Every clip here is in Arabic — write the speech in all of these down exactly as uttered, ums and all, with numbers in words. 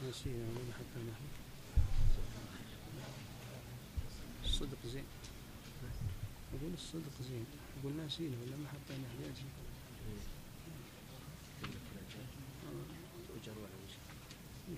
نسينا ولا حتى نحن الصدق زين. أقول الصدق زين. أقول ناسينا ولا ما حطينا حجاج. أجر ولا وش؟ إيش؟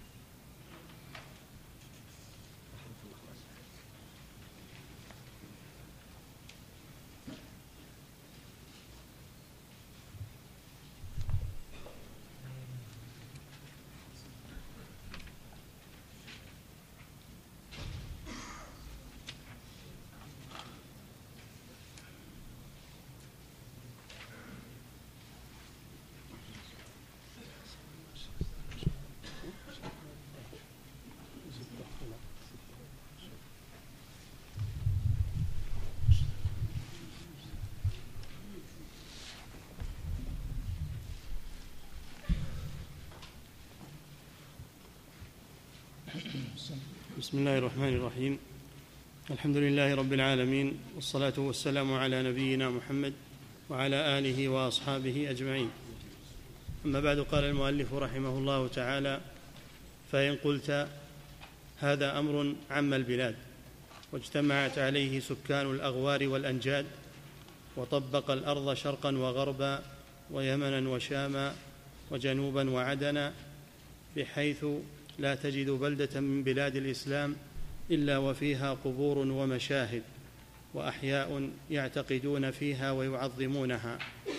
بسم الله الرحمن الرحيم. الحمد لله رب العالمين، والصلاة والسلام على نبينا محمد وعلى آله وأصحابه أجمعين. أما بعد، قال المؤلف رحمه الله تعالى: فإن قلت هذا أمر عم البلاد واجتمعت عليه سكان الأغوار والأنجاد، وطبق الأرض شرقا وغربا ويمنا وشاما وجنوبا وعدنا، بحيث لا تجد بلدة من بلاد الإسلام إلا وفيها قبور ومشاهد وأحياء يعتقدون فيها ويعظمونها.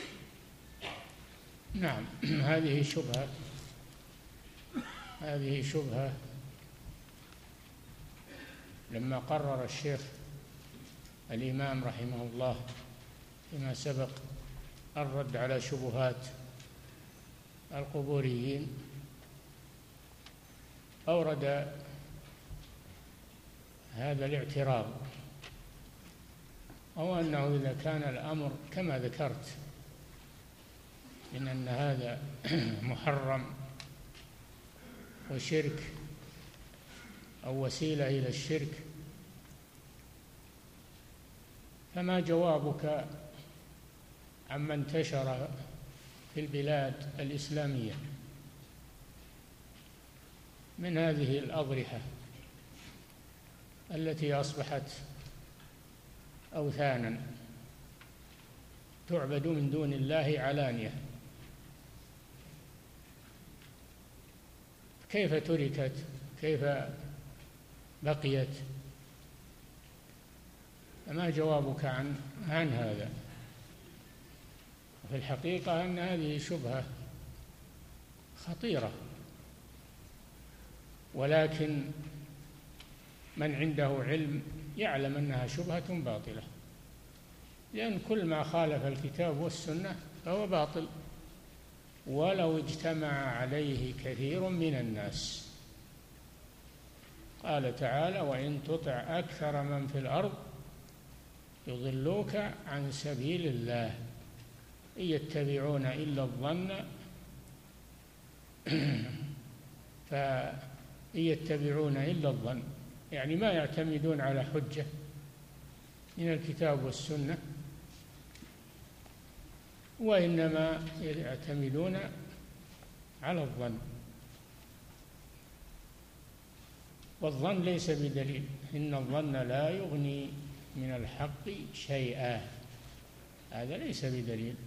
نعم، هذه شبهة هذه شبهة لما قرر الشيخ الإمام رحمه الله فيما سبق الرد على شبهات القبوريين، أورد هذا الاعتراض، أو أنه إذا كان الأمر كما ذكرت إن أن هذا محرم وشرك أو وسيلة إلى الشرك، فما جوابك عما انتشر في البلاد الإسلامية من هذه الأضرحة التي أصبحت أوثانا تعبد من دون الله علانية؟ كيف تركت؟ كيف بقيت؟ فما جوابك عن عن هذا؟ وفي الحقيقة أن هذه شبهة خطيرة، ولكن من عنده علم يعلم أنها شبهة باطلة، لأن كل ما خالف الكتاب والسنة فهو باطل ولو اجتمع عليه كثير من الناس. قال تعالى: وإن تطع أكثر من في الأرض يضلوك عن سبيل الله إن يتبعون إلا الظن فإن يتبعون إلا الظن، يعني ما يعتمدون على حجة من الكتاب والسنة، وإنما يعتمدون على الظن، والظن ليس بدليل. إن الظن لا يغني من الحق شيئا، هذا ليس بدليل.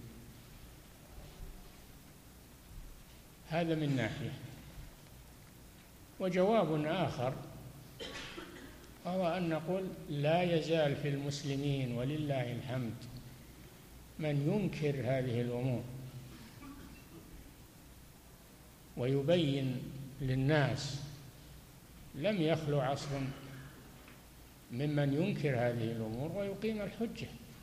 هذا من ناحية. وجواب آخر هو أن نقول لا يزال في المسلمين ولله الحمد من ينكر هذه الأمور ويبين للناس. لم يخلو عصر ممن ينكر هذه الأمور ويقيم الحجة.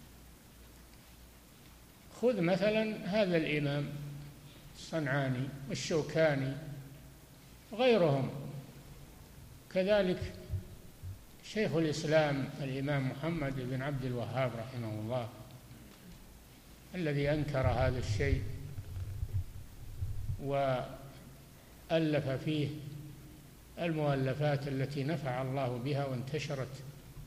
خذ مثلا هذا الإمام الصنعاني والشوكاني غيرهم، كذلك شيخ الإسلام الإمام محمد بن عبد الوهاب رحمه الله الذي أنكر هذا الشيء وألف فيه المؤلفات التي نفع الله بها وانتشرت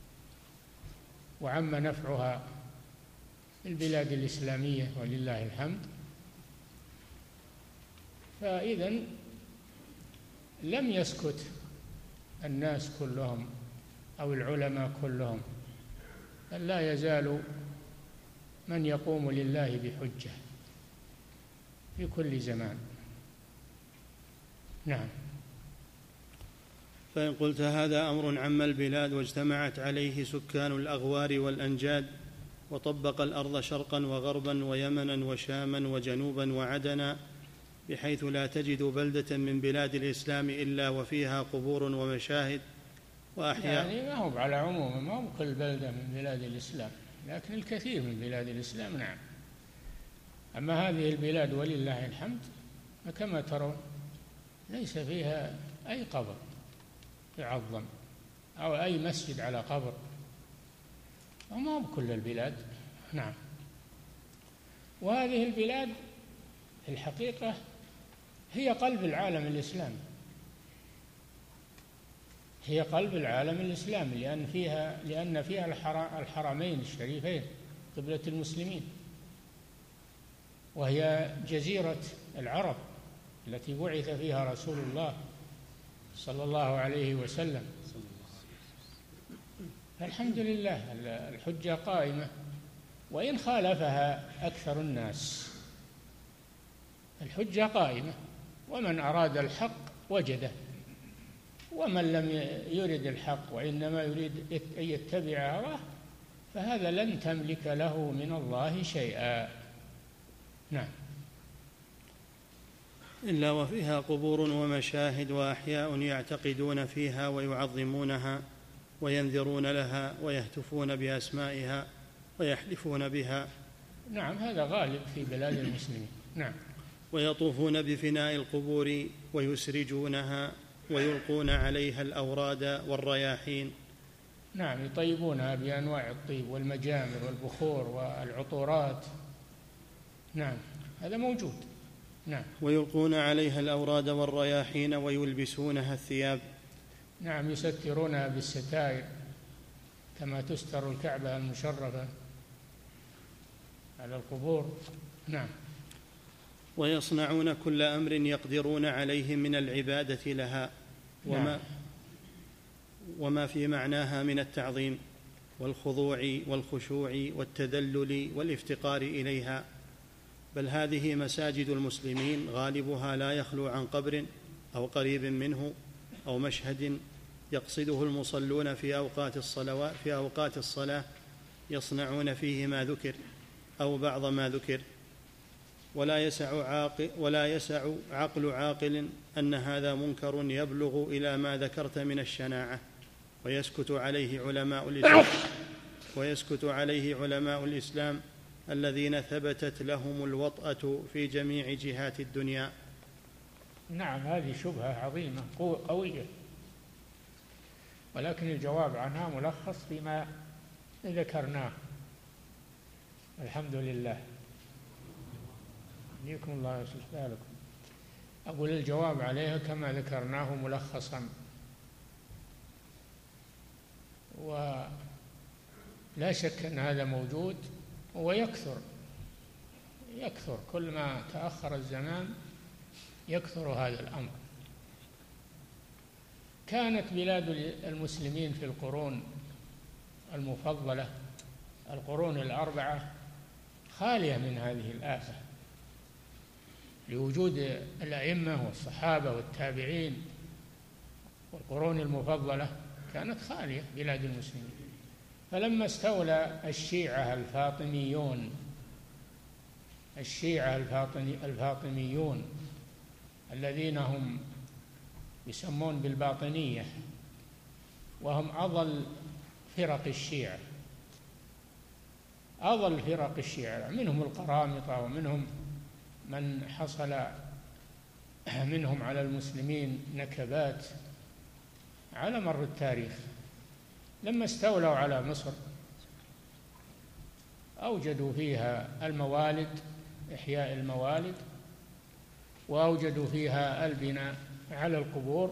وعم نفعها في البلاد الإسلامية ولله الحمد. فإذن لم يسكت الناس كلهم أو العلماء كلهم، بل لا يزال من يقوم لله بحجة في كل زمان. نعم. فإن قلت هذا أمر عم البلاد واجتمعت عليه سكان الأغوار والأنجاد، وطبق الأرض شرقا وغربا ويمنا وشاما وجنوبا وعدنا، بحيث لا تجد بلدة من بلاد الإسلام إلا وفيها قبور ومشاهد وأحياء. يعني ما هو على عموم، ما هو كل بلدة من بلاد الإسلام، لكن الكثير من بلاد الإسلام نعم. أما هذه البلاد ولله الحمد فكما ترون ليس فيها أي قبر يعظم أو أي مسجد على قبر، وما هو كل البلاد. نعم. وهذه البلاد في الحقيقة هي قلب العالم الإسلامي، هي قلب العالم الإسلامي، لأن فيها لأن فيها الحرمين الشريفين قبلة المسلمين، وهي جزيرة العرب التي بعث فيها رسول الله صلى الله عليه وسلم. فالحمد لله الحجة قائمة، وإن خالفها أكثر الناس الحجة قائمة، ومن أراد الحق وجده، ومن لم يرد الحق وإنما يريد أن يتبع هواه فهذا لن تملك له من الله شيئا. نعم. إلا وفيها قبور ومشاهد وأحياء يعتقدون فيها ويعظمونها وينذرون لها ويهتفون بأسمائها ويحلفون بها. نعم، هذا غالب في بلاد المسلمين. نعم. ويطوفون بفناء القبور ويسرجونها ويلقون عليها الأوراد والرياحين. نعم، يطيبونها بأنواع الطيب والمجامر والبخور والعطورات. نعم، هذا موجود. نعم. ويلقون عليها الأوراد والرياحين ويلبسونها الثياب. نعم، يسترونها بالستائر كما تستر الكعبة المشرفة على القبور. نعم. ويصنعون كل أمر يقدرون عليه من العبادة لها وما, نعم. وما في معناها من التعظيم والخضوع والخشوع والتذلل والافتقار إليها. بل هذه مساجد المسلمين غالبها لا يخلو عن قبر أو قريب منه أو مشهد يقصده المصلون في أوقات الصلوات في أوقات الصلاة، يصنعون فيه ما ذكر أو بعض ما ذكر. ولا يسع عاقل, ولا يسع عقل عاقل أن هذا منكر يبلغ إلى ما ذكرت من الشناعة، ويسكت عليه علماء الإسلام ويسكت عليه علماء الإسلام الذين ثبتت لهم الوطأة في جميع جهات الدنيا. نعم، هذه شبهة عظيمة قوية، ولكن الجواب عنها ملخص فيما ذكرناه. الحمد لله. يحييكم الله ويصلح بالكم. أقول الجواب عليها كما ذكرناه ملخصا، ولا شك أن هذا موجود ويكثر يكثر كل ما تأخر الزمان يكثر هذا الأمر. كانت بلاد المسلمين في القرون المفضلة القرون الأربعة خالية من هذه الآفة، لوجود الأئمة والصحابة والتابعين. والقرون المفضلة كانت خالية بلاد المسلمين، فلما استولى الشيعة الفاطميون الشيعة الفاطميون الذين هم يسمون بالباطنية، وهم أضل فرق الشيعة أضل فرق الشيعة منهم القرامطة، ومنهم من حصل منهم على المسلمين نكبات على مر التاريخ. لما استولوا على مصر أوجدوا فيها الموالد، إحياء الموالد، وأوجدوا فيها البناء على القبور،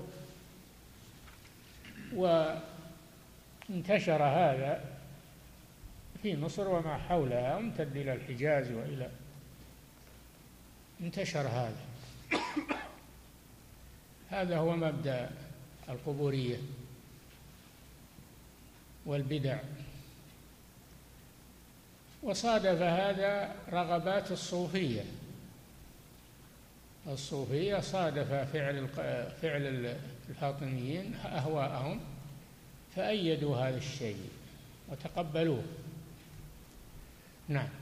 وانتشر هذا في مصر وما حولها، وامتد إلى الحجاز وإلى انتشر هذا هذا هو مبدأ القبورية والبدع. وصادف هذا رغبات الصوفية، الصوفية صادف فعل فعل الفاطميين أهواءهم فأيدوا هذا الشيء وتقبلوه. نعم.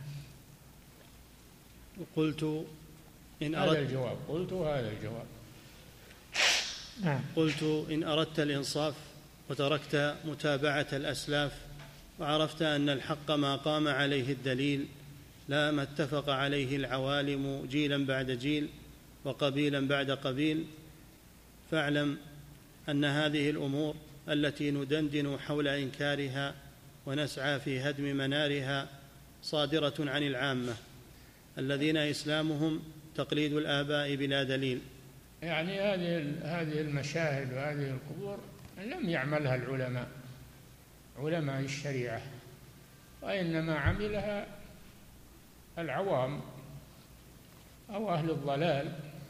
قلت إن هذا أردت الجواب قلت هذا الجواب نعم. قلت إن أردت الإنصاف وتركت متابعة الأسلاف وعرفت أن الحق ما قام عليه الدليل لا ما اتفق عليه العوالم جيلا بعد جيل وقبيلا بعد قبيل، فاعلم أن هذه الأمور التي ندندن حول إنكارها ونسعى في هدم منارها صادرة عن العامة الذين إسلامهم تقليد الآباء بلا دليل. يعني هذه هذه المشاهد وهذه القبور لم يعملها العلماء علماء الشريعة، وإنما عملها العوام أو أهل الضلال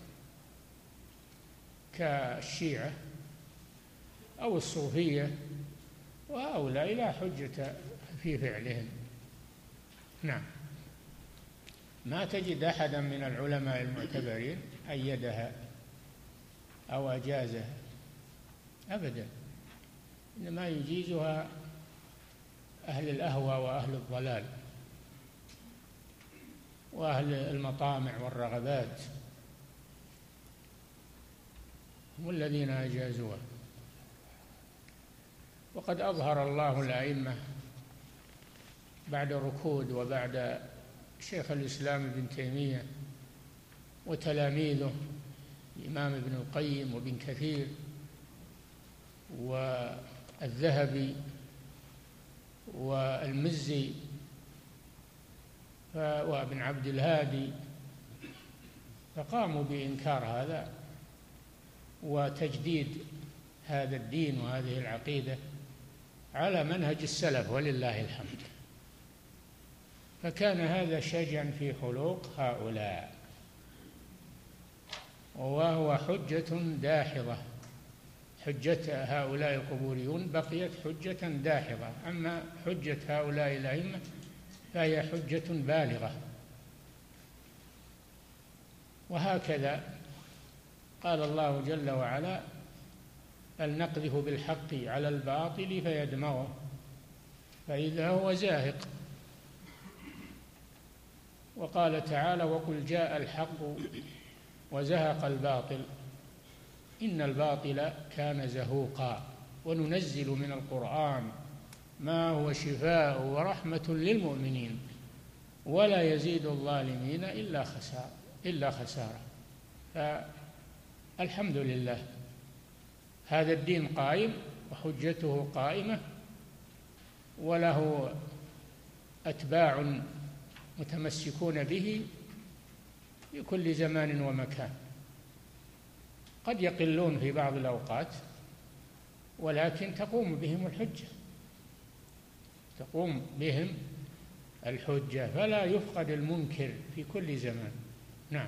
كالشيعة أو الصوفية، وهؤلاء لا حجة في فعلهم. نعم. ما تجد أحدا من العلماء المعتبرين أيدها أو أجازها أبدا، إنما يجيزها أهل الأهوى وأهل الضلال وأهل المطامع والرغبات، هم الذين أجازوها. وقد أظهر الله الأئمة بعد ركود وبعد شيخ الإسلام ابن تيمية وتلاميذه الإمام ابن القيم وابن كثير والذهبي والمزي وابن عبد الهادي، فقاموا بإنكار هذا وتجديد هذا الدين وهذه العقيدة على منهج السلف ولله الحمد. فكان هذا شجعا في خلوق هؤلاء، وهو حجة داحضة. حجة هؤلاء القبوريون بقيت حجة داحضة، أما حجة هؤلاء الأئمة فهي حجة بالغة. وهكذا قال الله جل وعلا: بل نقذف بالحق على الباطل فيدمغه فإذا هو زاهق. وقال تعالى: وقل جاء الحق وزهق الباطل إن الباطل كان زهوقا وننزل من القرآن ما هو شفاء ورحمة للمؤمنين ولا يزيد الظالمين إلا خسارة إلا خسارة. فالحمد لله هذا الدين قائم وحجته قائمة، وله أتباع متمسكون به في كل زمان ومكان. قد يقلون في بعض الأوقات، ولكن تقوم بهم الحجة تقوم بهم الحجة فلا يفقد المنكر في كل زمان. نعم.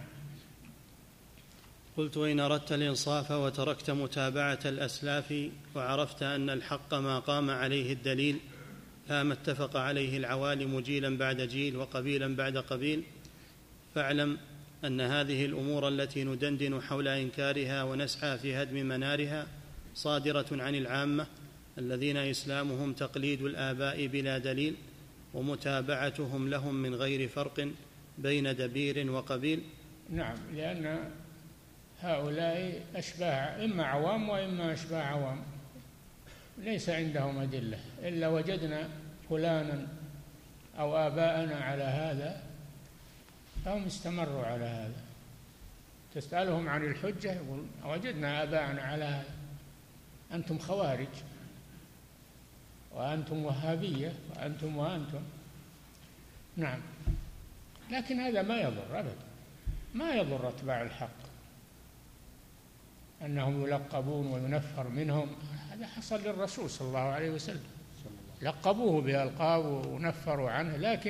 قلت: وإن أردت الإنصاف وتركت متابعة الأسلاف وعرفت أن الحق ما قام عليه الدليل لا ما اتفق عليه العوالم جيلا بعد جيل وقبيلا بعد قبيل، فاعلم أن هذه الأمور التي ندندن حول إنكارها ونسعى في هدم منارها صادرة عن العامة الذين إسلامهم تقليد الآباء بلا دليل ومتابعتهم لهم من غير فرق بين دبير وقبيل. نعم، لأن هؤلاء أشباه إما عوام وإما أشباه عوام، ليس عندهم أدلة إلا وجدنا فلانا أو آباءنا على هذا فهم استمروا على هذا. تسألهم عن الحجة يقول: وجدنا آباءنا على هذا. أنتم خوارج وأنتم وهابية وأنتم وأنتم. نعم. لكن هذا ما يضر أبدا، ما يضر أتباع الحق أنهم يلقبون وينفر منهم. هذا حصل للرسول صلى الله عليه وسلم، لقبوه بألقاب ونفروا عنه، لكن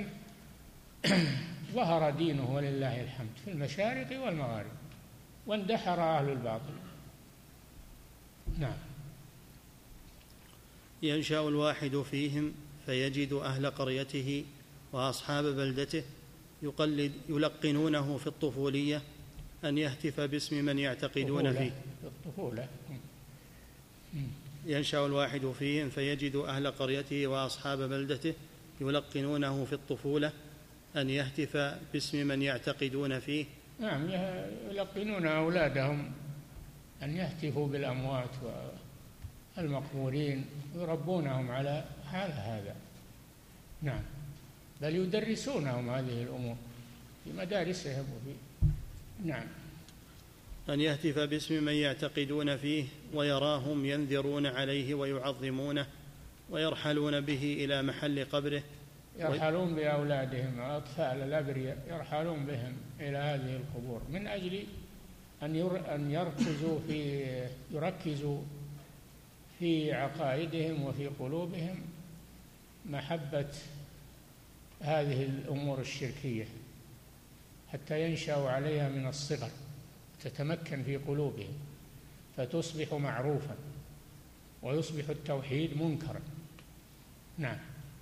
ظهر دينه ولله الحمد في المشارق والمغارب، واندحر أهل الباطل. نعم. ينشأ الواحد فيهم فيجد أهل قريته وأصحاب بلدته يقلد يلقنونه في الطفولية أن يهتف باسم من يعتقدون فيه. الطفولة. ينشأ الواحد فيهم فيجد أهل قريته وأصحاب بلدته يلقنونه في الطفولة أن يهتف باسم من يعتقدون فيه. نعم، يلقنون أولادهم أن يهتفوا بالأموات والمقبورين، يربونهم على حال هذا. نعم، بل يدرسونهم هذه الأمور في مدارسهم وفي نعم. أن يهتف باسم من يعتقدون فيه ويراهم ينذرون عليه ويعظمونه ويرحلون به إلى محل قبره. يرحلون بأولادهم الأطفال الأبرياء، يرحلون بهم إلى هذه القبور من أجل أن أن يركزوا في يركزوا في عقائدهم وفي قلوبهم محبة هذه الأمور الشركية حتى ينشأوا عليها من الصغر، تتمكن في قلوبهم فتصبح معروفا ويصبح التوحيد منكرا. نعم.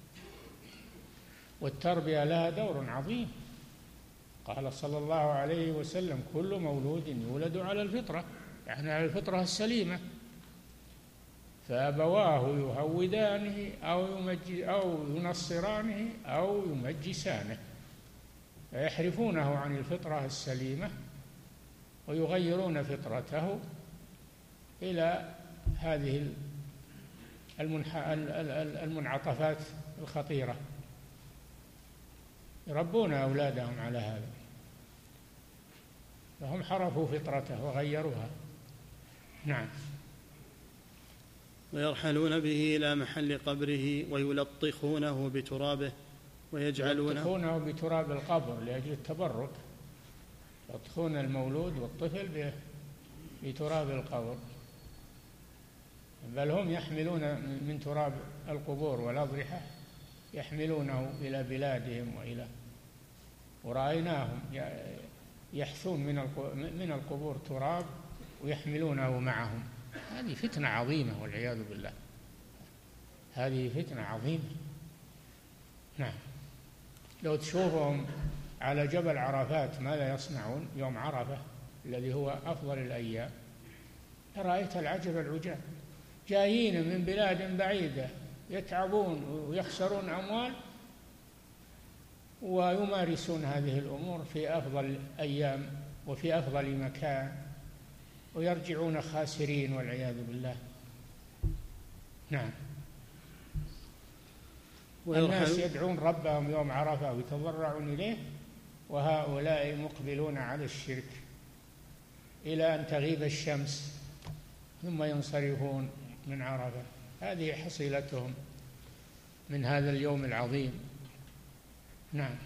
والتربية لها دور عظيم. قال صلى الله عليه وسلم: كل مولود يولد على الفطرة، يعني على الفطرة السليمة، فأبواه يهودانه أو أو ينصرانه أو يمجسانه، فيحرفونه عن الفطرة السليمة ويغيرون فطرته إلى هذه المنعطفات الخطيرة، يربون أولادهم على هذا، فهم حرفوا فطرته وغيروها. نعم. ويرحلون به إلى محل قبره ويلطخونه بترابه ويجعلونه يلطخونه بتراب القبر لأجل التبرك، يلطخون المولود والطفل بتراب القبر، بل هم يحملون من تراب القبور والأضرحة يحملونه إلى بلادهم وإلى ورأيناهم يحثون من القبور تراب ويحملونه معهم. هذه فتنة عظيمة والعياذ بالله، هذه فتنة عظيمة. نعم. لو تشوفهم على جبل عرفات ماذا يصنعون يوم عرفة الذي هو أفضل الأيام، رأيت العجب العجاب، جايين من بلاد بعيدة يتعبون ويخسرون أموال ويمارسون هذه الأمور في أفضل أيام وفي أفضل مكان، ويرجعون خاسرين والعياذ بالله. نعم. الناس يدعون ربهم يوم عرفة ويتضرعون إليه، وهؤلاء مقبلون على الشرك إلى أن تغيب الشمس ثم ينصرفون من عرفة. هذه حصيلتهم من هذا اليوم العظيم. نعم.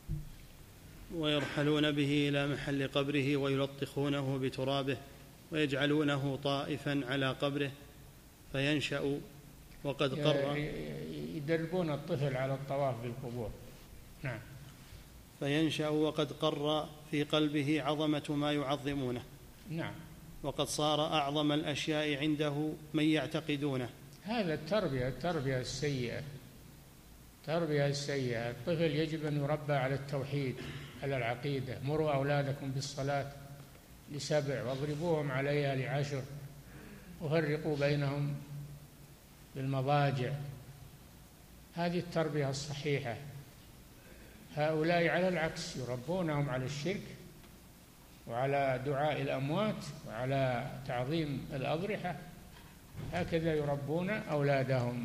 ويرحلون به إلى محل قبره ويلطخونه بترابه ويجعلونه طائفا على قبره فينشأ وقد قر يدربون الطفل على الطواف بالقبور. نعم. فينشأ وقد قر في قلبه عظمة ما يعظمونه. نعم. وقد صار أعظم الأشياء عنده من يعتقدونه. هذا التربية التربية السيئة التربية السيئة. الطفل يجب أن يربى على التوحيد، على العقيدة. مروا أولادكم بالصلاة لسبع واضربوهم عليها لعشر وفرقوا بينهم بالمضاجع. هذه التربية الصحيحة. هؤلاء على العكس يربونهم على الشرك وعلى دعاء الأموات وعلى تعظيم الأضرحة. هكذا يربون أولادهم.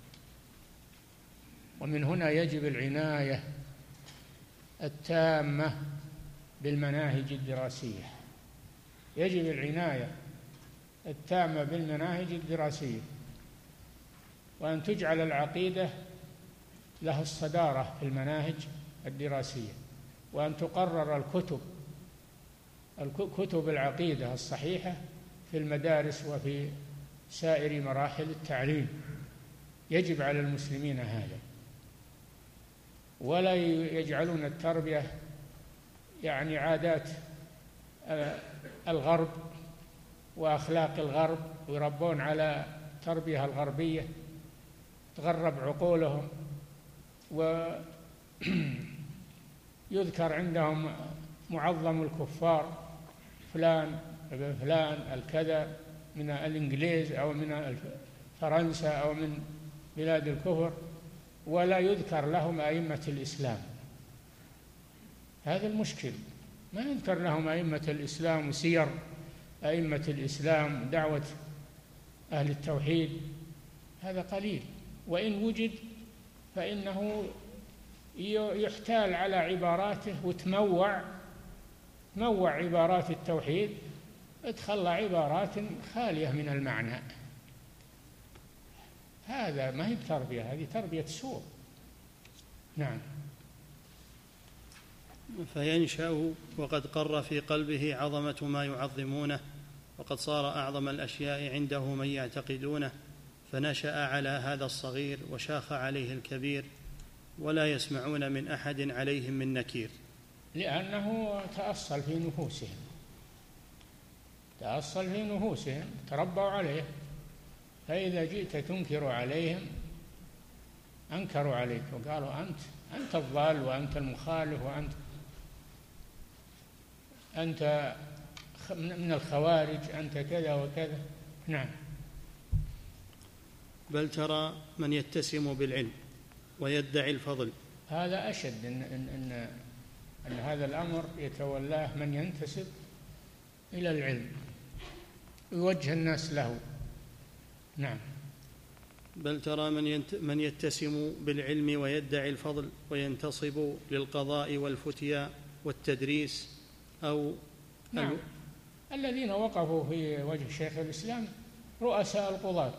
ومن هنا يجب العناية التامة بالمناهج الدراسية. يجب العناية التامة بالمناهج الدراسية، وأن تجعل العقيدة لها الصدارة في المناهج الدراسية، وأن تقرر الكتب كتب العقيدة الصحيحة في المدارس وفي سائر مراحل التعليم. يجب على المسلمين هذا، ولا يجعلون التربية يعني عادات الغرب وأخلاق الغرب، ويربون على التربية الغربية، تغرب عقولهم، ويذكر عندهم معظم الكفار، فلان ابن فلان الكذا من الإنجليز أو من فرنسا أو من بلاد الكفر، ولا يذكر لهم أئمة الإسلام. هذا المشكل، ما يذكر لهم أئمة الإسلام وسير أئمة الإسلام ودعوة أهل التوحيد، هذا قليل، وإن وجد فإنه يحتال على عباراته وتموع تموع عبارات التوحيد، ادخل عبارات خالية من المعنى. هذا ما هي تربية، هذه تربية سوء. نعم. فينشأ وقد قر في قلبه عظمة ما يعظمونه، وقد صار أعظم الأشياء عنده من يعتقدونه، فنشأ على هذا الصغير وشاخ عليه الكبير، ولا يسمعون من أحد عليهم من نكير، لأنه تأصل في نفوسهم تأصل في نفوسهم تربوا عليه، فإذا جئت تنكر عليهم أنكروا عليك وقالوا أنت أنت الضال وأنت المخالف وأنت أنت من الخوارج، أنت كذا وكذا. نعم. بل ترى من يتسم بالعلم ويدعي الفضل، هذا أشد، إن, إن, إن, أن هذا الأمر يتولاه من ينتسب إلى العلم ويوجه الناس له. نعم. بل ترى من, من يتسم بالعلم ويدعي الفضل وينتصب للقضاء والفتيا والتدريس أو نعم. ال... الذين وقفوا في وجه شيخ الإسلام رؤساء القضاة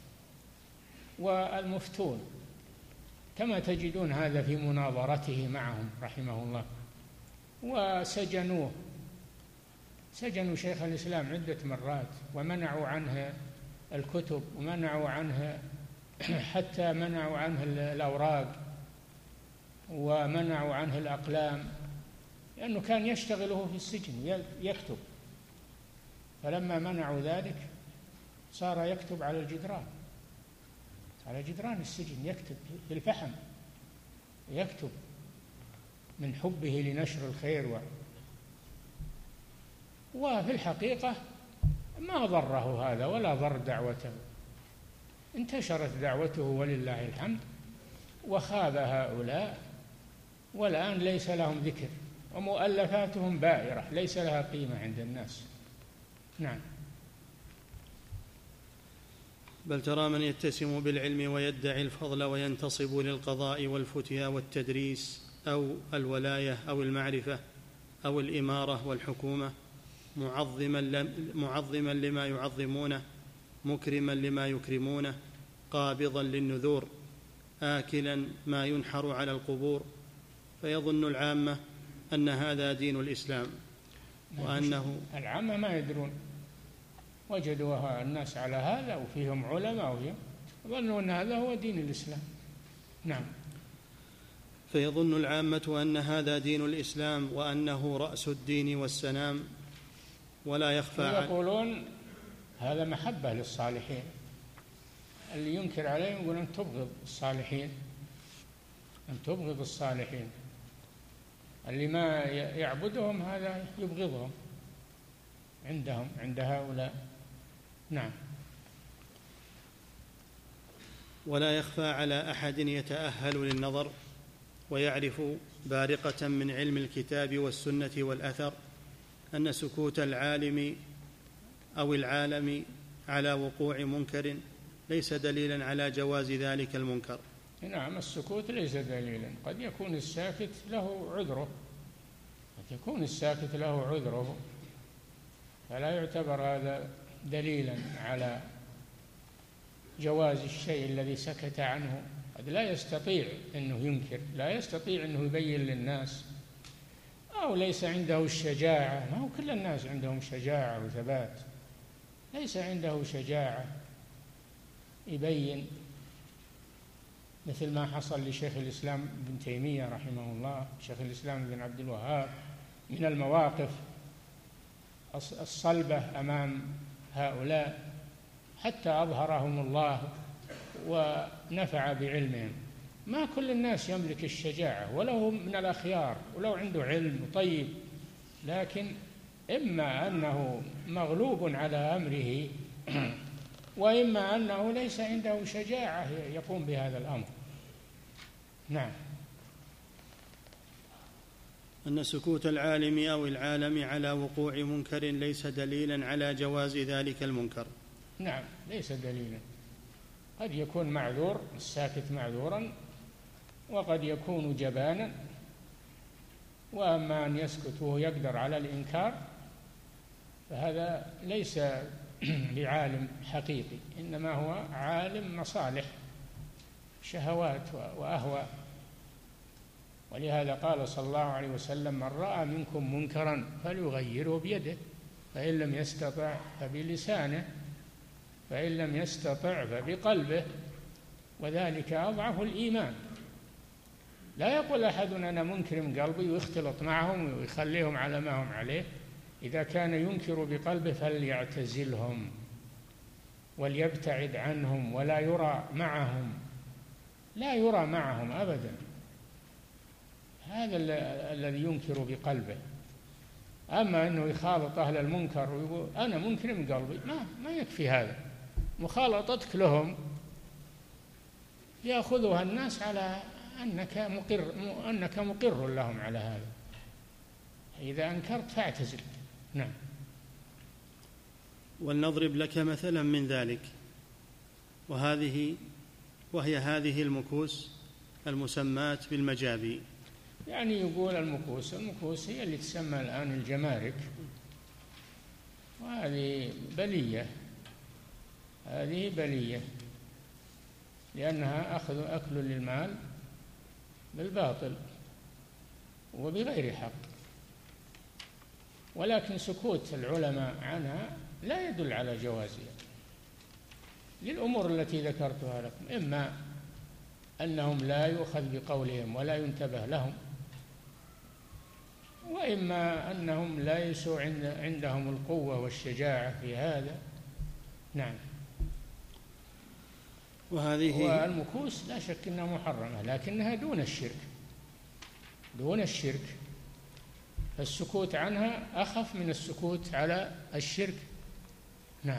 والمفتون، كما تجدون هذا في مناظرته معهم رحمه الله، وسجنوه سجنوا شيخ الإسلام عدة مرات، ومنعوا عنه الكتب، ومنعوا عنه حتى منعوا عنه الأوراق، ومنعوا عنه الأقلام، لأنه كان يشتغله في السجن يكتب، فلما منعوا ذلك صار يكتب على الجدران على جدران السجن، يكتب في الفحم، يكتب من حبه لنشر الخير و... وفي الحقيقة ما ضره هذا ولا ضر دعوته، انتشرت دعوته ولله الحمد، وخاب هؤلاء، والآن ليس لهم ذكر، ومؤلفاتهم بائرة ليس لها قيمة عند الناس. نعم. بل ترى من يتسم بالعلم ويدعي الفضل وينتصب للقضاء والفتيا والتدريس أو الولاية أو المعرفة أو الإمارة والحكومة، معظما معظما لما يعظمونه، مكرما لما يكرمونه، قابضا للنذور، آكلا ما ينحر على القبور، فيظن العامة أن هذا دين الإسلام، وأنه العامة ما يدرون، وجدوا الناس على هذا وفيهم علماء وفيهم ظنوا أن هذا هو دين الإسلام. نعم. فيظن العامة أن هذا دين الإسلام وأنه رأس الدين والسنام، ولا يخفى. يقولون هذا محبة للصالحين، اللي ينكر عليهم يقول أن تبغض الصالحين أن تبغض الصالحين اللي ما يعبدهم هذا يبغضهم عندهم عند هؤلاء. نعم. ولا يخفى على أحد يتأهل للنظر ويعرف بارقة من علم الكتاب والسنة والأثر أن سكوت العالم أو العالم على وقوع منكر ليس دليلا على جواز ذلك المنكر. نعم، السكوت ليس دليلا، قد يكون الساكت له عذره قد يكون الساكت له عذره فلا يعتبر هذا دليلا على جواز الشيء الذي سكت عنه. قد لا يستطيع أنه ينكر، لا يستطيع أنه يبين للناس، أو ليس عنده الشجاعة، ما هو كل الناس عندهم شجاعة وثبات، ليس عنده شجاعة يبين، مثل ما حصل لشيخ الإسلام ابن تيمية رحمه الله، شيخ الإسلام بن عبد الوهاب، من المواقف الصلبة أمام هؤلاء حتى أظهرهم الله ونفع بعلمهم. ما كل الناس يملك الشجاعة ولو من الأخيار ولو عنده علم طيب، لكن إما أنه مغلوب على أمره وإما أنه ليس عنده شجاعة يقوم بهذا الأمر. نعم. أن سكوت العالم أو العالم على وقوع منكر ليس دليلا على جواز ذلك المنكر. نعم، ليس دليلا. قد يكون معذور، الساكت معذورا، وقد يكون جبانا. وأما أن يسكت وهو يقدر على الإنكار فهذا ليس بعالم حقيقي، إنما هو عالم مصالح، شهوات وأهواء. ولهذا قال صلى الله عليه وسلم: من رأى منكم منكرا فليغيره بيده، فإن لم يستطع فبلسانه، فإن لم يستطع فبقلبه، وذلك أضعف الإيمان. لا يقول أحد أنا منكر من قلبي ويختلط معهم ويخليهم على ما هم عليه. إذا كان ينكر بقلبه فليعتزلهم وليبتعد عنهم ولا يرى معهم، لا يرى معهم أبدا. هذا الذي ينكر بقلبه. أما أنه يخالط أهل المنكر ويقول أنا منكر من قلبي، ما, ما يكفي هذا. مخالطتك لهم يأخذها الناس على أنك مقر, أنك مقر لهم على هذا. إذا أنكرت فاعتزل. نعم. ولنضرب لك مثلا من ذلك، وهذه وهي هذه المكوس المسماة بالمجابي. يعني يقول المكوس المكوس هي اللي تسمى الآن الجمارك، وهذه بلية، هذه بلية لأنها أخذ أكل للمال بالباطل وبغير حق. ولكن سكوت العلماء عنها لا يدل على جوازها للأمور التي ذكرتها لكم، إما أنهم لا يؤخذ بقولهم ولا ينتبه لهم، وإما أنهم ليسوا عندهم القوة والشجاعة في هذا. نعم. وهذه والمكوس لا شك أنها محرمة، لكنها دون الشرك، دون الشرك. فالسكوت عنها أخف من السكوت على الشرك. نعم.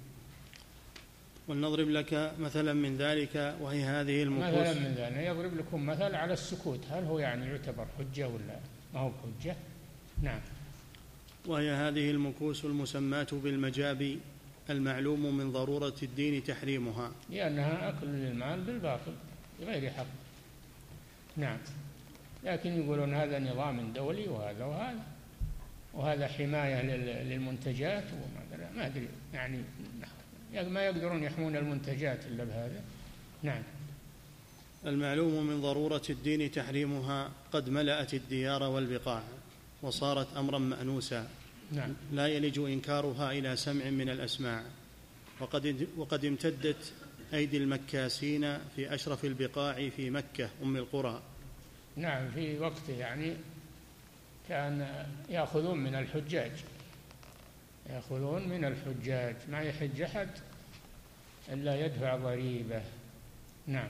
ولنضرب لك مثلا من ذلك، وهي هذه المكوس. مثلا من ذلك يضرب لكم مثل على السكوت، هل هو يعني يعتبر حجة ولا ما هو حجة؟ نعم. وهي هذه المكوس المسماة بالمجابي المعلوم من ضرورة الدين تحريمها، لأنها أكل للمال بالباطل بغير حق. نعم. لكن يقولون هذا نظام دولي وهذا وهذا وهذا حماية للمنتجات وما ما أدري، يعني ما يقدرون يحمون المنتجات إلا بهذا. نعم. المعلوم من ضرورة الدين تحريمها قد ملأت الديار والبقاع وصارت أمرا مأنوسا. نعم. لا يلج إنكارها إلى سمع من الأسماع. وقد, وقد امتدت أيدي المكاسين في أشرف البقاع في مكة أم القرى. نعم. في وقته يعني كان يأخذون من الحجاج، يأخذون من الحجاج، ما يحج أحد إلا يدفع ضريبة. نعم.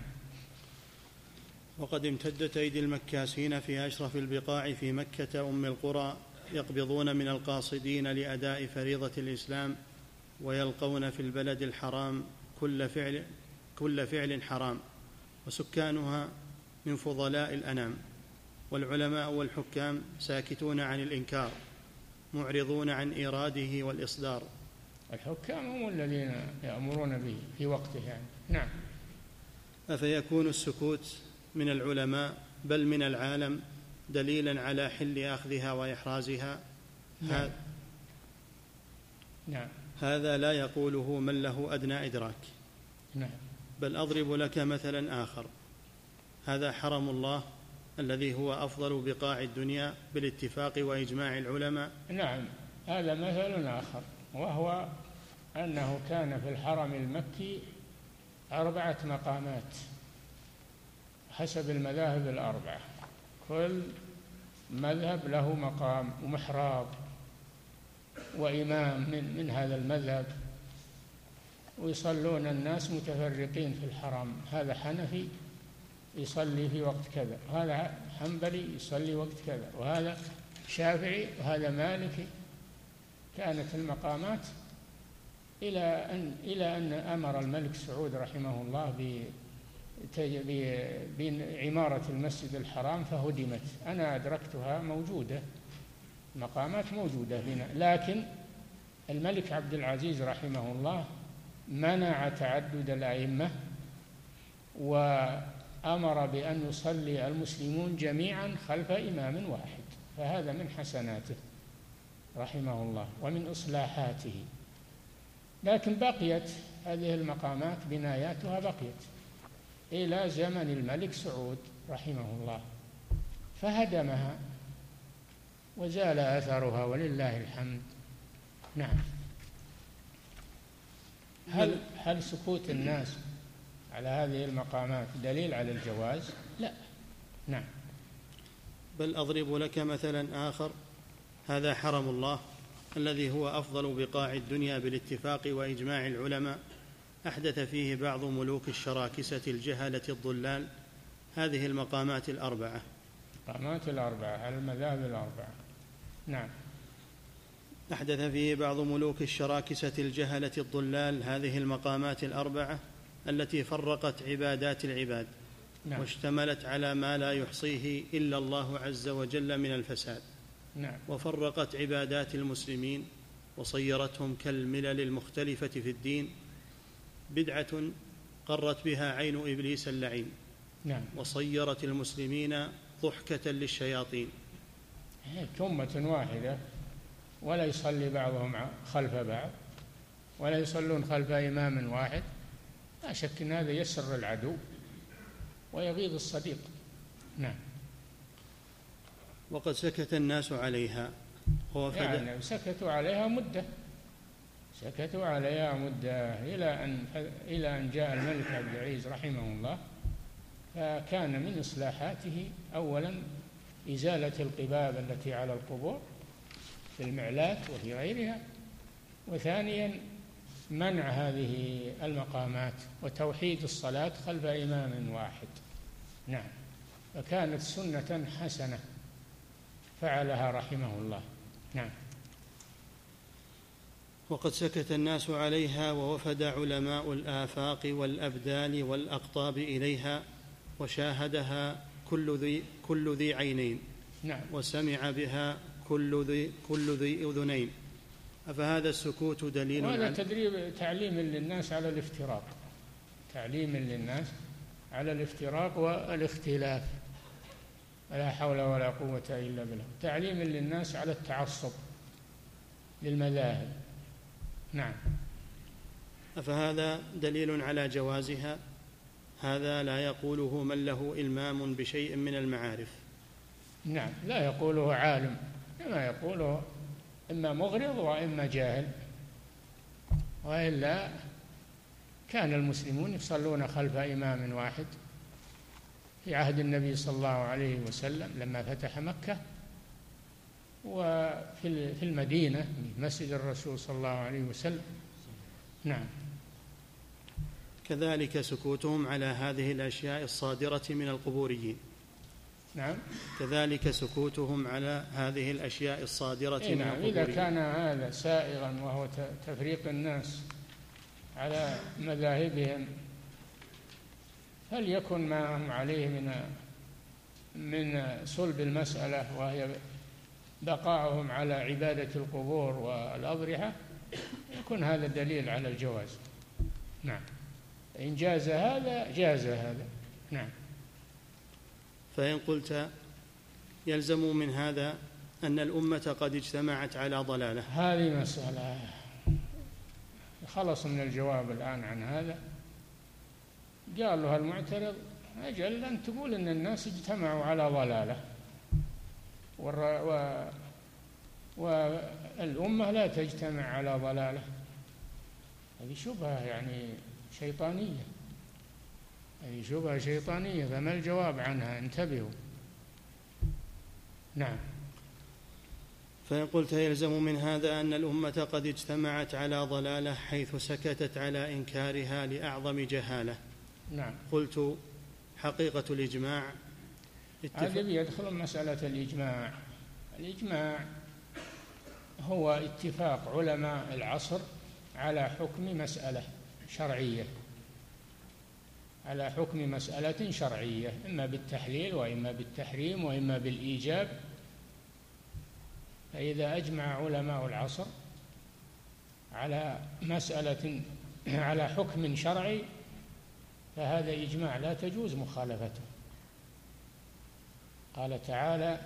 وقد امتدت أيدي المكاسين في أشرف البقاع في مكة أم القرى يقبضون من القاصدين لأداء فريضة الإسلام، ويلقون في البلد الحرام كل فعل, كل فعل حرام، وسكانها من فضلاء الأنام، والعلماء والحكام ساكتون عن الإنكار معرضون عن إيراده والإصدار. الحكام هم الذين يأمرون به في وقته يعني. نعم. أفيكون السكوت من العلماء بل من العالم دليلا على حل أخذها وإحرازها؟ نعم. نعم. هذا لا يقوله من له أدنى إدراك. نعم. بل أضرب لك مثلا آخر. هذا حرم الله الذي هو أفضل بقاع الدنيا بالاتفاق وإجماع العلماء. نعم. هذا مثل آخر، وهو أنه كان في الحرم المكي أربعة مقامات حسب المذاهب الأربعة، كل مذهب له مقام ومحراب وإمام من, من هذا المذهب، ويصلون الناس متفرقين في الحرم، هذا حنفي يصلي في وقت كذا، وهذا حنبلي يصلي وقت كذا، وهذا شافعي وهذا مالكي. كانت المقامات إلى أن إلى أن أمر الملك سعود رحمه الله بعمارة المسجد الحرام فهدمت. أنا أدركتها موجودة، مقامات موجودة هنا، لكن الملك عبد العزيز رحمه الله منع تعدد الأئمة وأمر بأن يصلي المسلمون جميعا خلف إمام واحد، فهذا من حسناته رحمه الله ومن إصلاحاته. لكن بقيت هذه المقامات بناياتها بقيت إلى زمن الملك سعود رحمه الله فهدمها وزال أثرها ولله الحمد. نعم. هل هل سكوت الناس على هذه المقامات دليل على الجواز؟ لا. نعم. بل أضرب لك مثلا آخر. هذا حرم الله الذي هو أفضل بقاع الدنيا بالاتفاق وإجماع العلماء، أحدث فيه بعض ملوك الشراكسة الجهلة الضلال هذه المقامات الأربعة. المقامات الأربعة على المذاهب الأربعة. نعم. أحدث فيه بعض ملوك الشراكسة الجهلة الضلال هذه المقامات الأربعة التي فرقت عبادات العباد. نعم. واشتملت على ما لا يحصيه إلا الله عز وجل من الفساد. نعم. وفرقت عبادات المسلمين وصيرتهم كالملل المختلفة في الدين، بدعة قرت بها عين إبليس اللعين. نعم. وصيرت المسلمين ضحكة للشياطين. أمة واحدة ولا يصلي بعضهم خلف بعض ولا يصلون خلف إمام واحد، لا شك أن هذا يسر العدو ويغيظ الصديق. نعم. وقد سكت الناس عليها ووفد يعني سكتوا عليها مدة سكتوا عليها مدة إلى أن إلى أن جاء الملك عبد العزيز رحمه الله، فكان من إصلاحاته أولا إزالة القباب التي على القبور في المعلات وفي غيرها، وثانيا منع هذه المقامات وتوحيد الصلاة خلف إمام واحد. نعم. فكانت سنة حسنة فعلها رحمه الله. نعم. وقد سكت الناس عليها ووفد علماء الآفاق والأبدال والأقطاب إليها وشاهدها كل ذي, كل ذي عينين. نعم. وسمع بها كل ذي, كل ذي أذنين. أفهذا السكوت دليل؟ وهذا تدريب تعليم للناس على الافتراق، تعليم للناس على الافتراق والاختلاف، لا حول ولا قوة إلا بالله، تعليم للناس على التعصب للمذاهب. نعم. أفهذا دليل على جوازها؟ هذا لا يقوله من له إلمام بشيء من المعارف. نعم. لا يقوله عالم، كما يقوله إما مغرض وإما جاهل، وإلا كان المسلمون يصلون خلف إمام واحد في عهد النبي صلى الله عليه وسلم لما فتح مكة، وفي المدينة مسجد الرسول صلى الله عليه وسلم. نعم. كذلك سكوتهم على هذه الأشياء الصادرة من القبوريين. نعم. كذلك سكوتهم على هذه الأشياء الصادرة إيه من نعم. القبوريين. إذا كان هذا سائغا وهو تفريق الناس على مذاهبهم فليكن ما هم عليه من من صلب المسألة، وهي بقاؤهم على عبادة القبور والأضرحة، يكون هذا دليل على الجواز. نعم. إن جاز هذا جاز هذا. نعم. فإن قلت يلزم من هذا أن الأمة قد اجتمعت على ضلالة، هذه مسألة خلص من الجواب الآن عن هذا. قال له المعترض أجل أن تقول أن الناس اجتمعوا على ضلالة و... والأمة لا تجتمع على ضلالة، هذه شبهة يعني شيطانية، هذه شبهة شيطانية، فما الجواب عنها؟ انتبهوا. نعم. فإن قلت يلزم من هذا أن الأمة قد اجتمعت على ضلالة حيث سكتت على إنكارها لأعظم جهالة. نعم. قلت حقيقة الإجماع هذا يدخل مسألة الإجماع. الإجماع هو اتفاق علماء العصر على حكم مسألة شرعية، على حكم مسألة شرعية، إما بالتحليل وإما بالتحريم وإما بالإيجاب. فإذا أجمع علماء العصر على مسألة على حكم شرعي فهذا إجماع لا تجوز مخالفته. قال تعالى: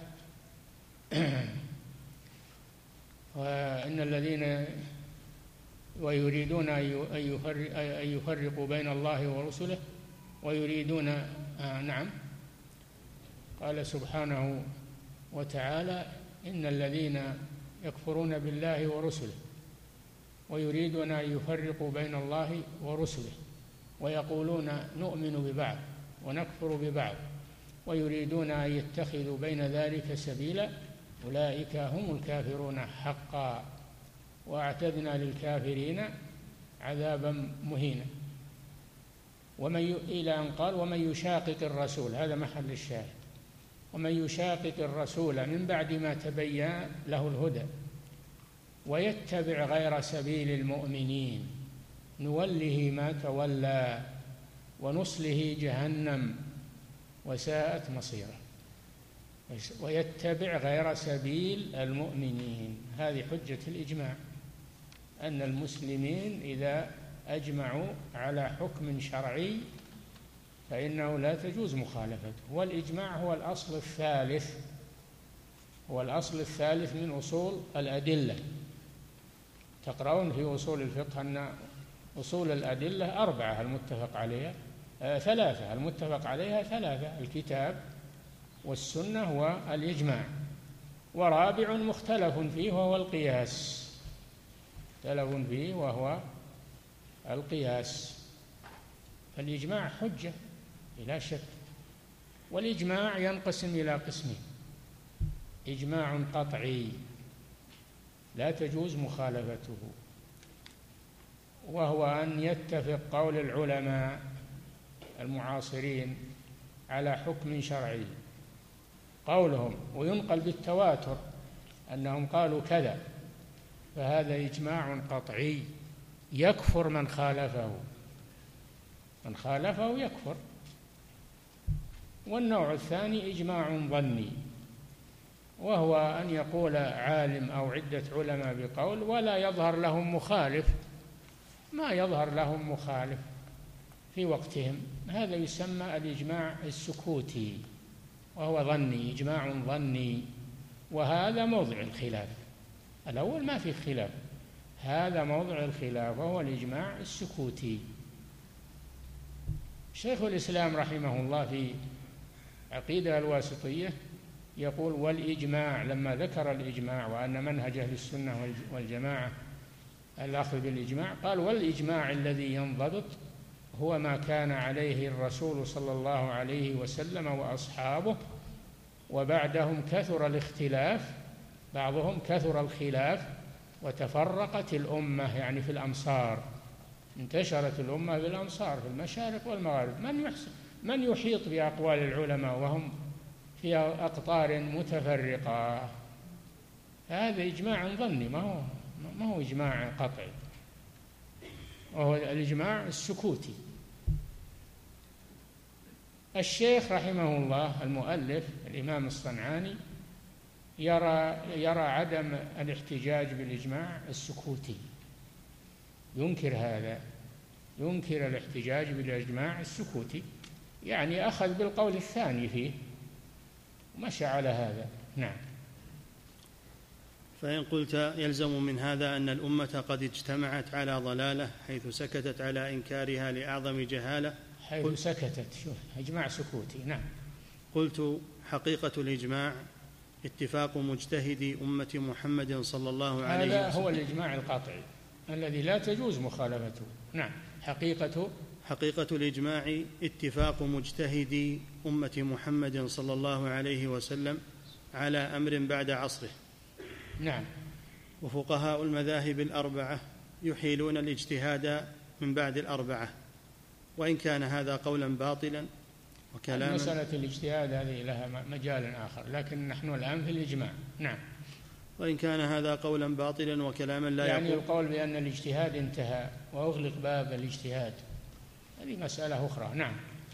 وإن الذين ويريدون أن يفرقوا بين الله ورسله ويريدون آه نعم قال سبحانه وتعالى: إن الذين يكفرون بالله ورسله ويريدون أن يفرقوا بين الله ورسله ويقولون نؤمن ببعض ونكفر ببعض ويريدون أن يتخذوا بين ذلك سبيلا أولئك هم الكافرون حقا وأعتدنا للكافرين عذابا مهينا. ومن ي... إلى أن قال: ومن يشاقق الرسول، هذا محل الشاهد، ومن يشاقق الرسول من بعد ما تبين له الهدى ويتبع غير سبيل المؤمنين نوله ما تولى ونصله جهنم وساءت مصيره. ويتبع غير سبيل المؤمنين، هذه حجة الإجماع، أن المسلمين إذا أجمعوا على حكم شرعي فإنه لا تجوز مخالفته. والإجماع هو الأصل الثالث، هو الأصل الثالث من أصول الأدلة. تقرؤون في أصول الفقه أن أصول الأدلة أربعة المتفق عليها آه ثلاثة المتفق عليها ثلاثة: الكتاب والسنة والإجماع، ورابع مختلف فيه وهو القياس، مختلف فيه وهو القياس. فالإجماع حجة بلا شك. والإجماع ينقسم إلى قسمين: إجماع قطعي لا تجوز مخالفته، وهو أن يتفق قول العلماء المعاصرين على حكم شرعي، قولهم وينقل بالتواتر أنهم قالوا كذا، فهذا إجماع قطعي يكفر من خالفه، من خالفه يكفر. والنوع الثاني إجماع ظني، وهو أن يقول عالم أو عدة علماء بقول ولا يظهر لهم مخالف، ما يظهر لهم مخالف في وقتهم، هذا يسمى الإجماع السكوتي، وهو ظني، إجماع ظني. وهذا موضع الخلاف، الأول ما في خلاف، هذا موضع الخلاف وهو الإجماع السكوتي. شيخ الإسلام رحمه الله في عقيدة الواسطية يقول: والإجماع، لما ذكر الإجماع وأن منهج أهل السنة والجماعة الأخذ بالإجماع، قال: والإجماع الذي ينضبط هو ما كان عليه الرسول صلى الله عليه وسلم وأصحابه، وبعدهم كثر الاختلاف، بعضهم كثر الخلاف وتفرقت الأمة، يعني في الأمصار، انتشرت الأمة بالأمصار في المشارق والمغارب. من يحسن من يحيط بأقوال العلماء وهم في أقطار متفرقة؟ هذا إجماع ظني، ما هو ما هو إجماع قطعي، وهو الإجماع السكوتي. الشيخ رحمه الله المؤلف الإمام الصنعاني يرى يرى عدم الاحتجاج بالإجماع السكوتي، ينكر هذا، ينكر الاحتجاج بالإجماع السكوتي، يعني أخذ بالقول الثاني فيه ومشى على هذا. نعم. فإن قلت يلزم من هذا أن الأمة قد اجتمعت على ضلالة حيث سكتت على إنكارها لأعظم جهالة. حيث سكتت، شوف، إجماع سكوتي. نعم. قلت حقيقة الإجماع اتفاق مجتهدي أمة محمد صلى الله عليه وسلم. هذا هو الإجماع القطعي الذي لا تجوز مخالفته. نعم. حقيقة حقيقة الإجماع اتفاق مجتهدي أمة محمد صلى الله عليه وسلم على أمر بعد عصره، نعم. وفقهاء المذاهب الأربعة يحيلون الاجتهاد من بعد الأربعة، وإن كان هذا قولا باطلا وكلاما. مسألة الاجتهاد هذه لها مجال آخر، لكن نحن الآن في الإجماع. نعم. وإن كان هذا قولا باطلا وكلاما لا يعني يقول القول بأن الاجتهاد انتهى وأغلق باب الاجتهاد هذه مسألة أخرى. نعم.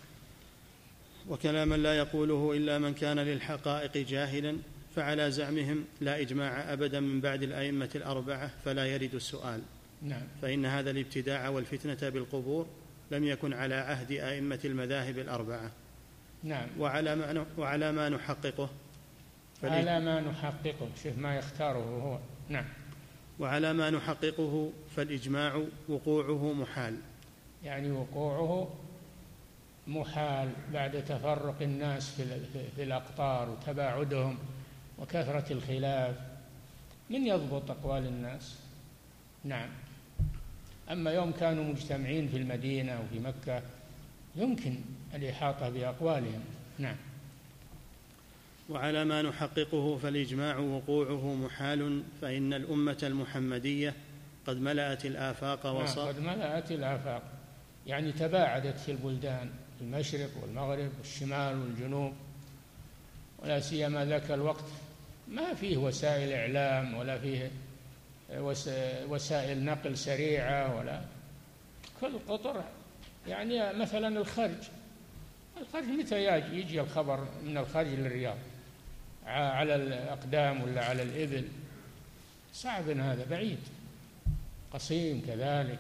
وكلاما لا يقوله إلا من كان للحقائق جاهلا، فعلى زعمهم لا إجماع أبدا من بعد الأئمة الأربعة، فلا يرد السؤال. نعم. فإن هذا الابتداع والفتنة بالقبور لم يكن على عهد أئمة المذاهب الأربعة. نعم. وعلى ما وعلى ما نحققه على ما نحققه شوف ما يختاره هو. نعم. وعلى ما نحققه فالإجماع وقوعه محال، يعني وقوعه محال بعد تفرق الناس في الأقطار وتباعدهم وكثرة الخلاف، من يضبط أقوال الناس؟ نعم. أما يوم كانوا مجتمعين في المدينة وفي مكة يمكن الإحاطة بأقوالهم. نعم. وعلى ما نحققه فالإجماع وقوعه محال، فإن الأمة المحمدية قد ملأت الآفاق وصار قد ملأت الآفاق، يعني تباعدت في البلدان، المشرق والمغرب والشمال والجنوب، ولا سيما ذاك الوقت ما فيه وسائل إعلام ولا فيه وسائل نقل سريعة، ولا كل قطر يعني مثلا الخرج الخرج متى يجي الخبر من الخرج للرياض؟ على الأقدام ولا على الإبل؟ صعب، هذا بعيد قصيم كذلك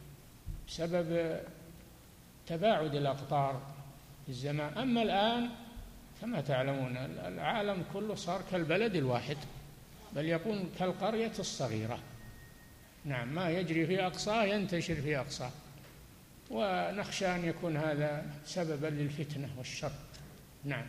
بسبب تباعد الأقطار في الزمان. أما الآن كما تعلمون العالم كله صار كالبلد الواحد، بل يكون كالقرية الصغيرة. نعم. ما يجري في أقصاه ينتشر في أقصاه، ونخشى أن يكون هذا سببا للفتنة والشر. نعم.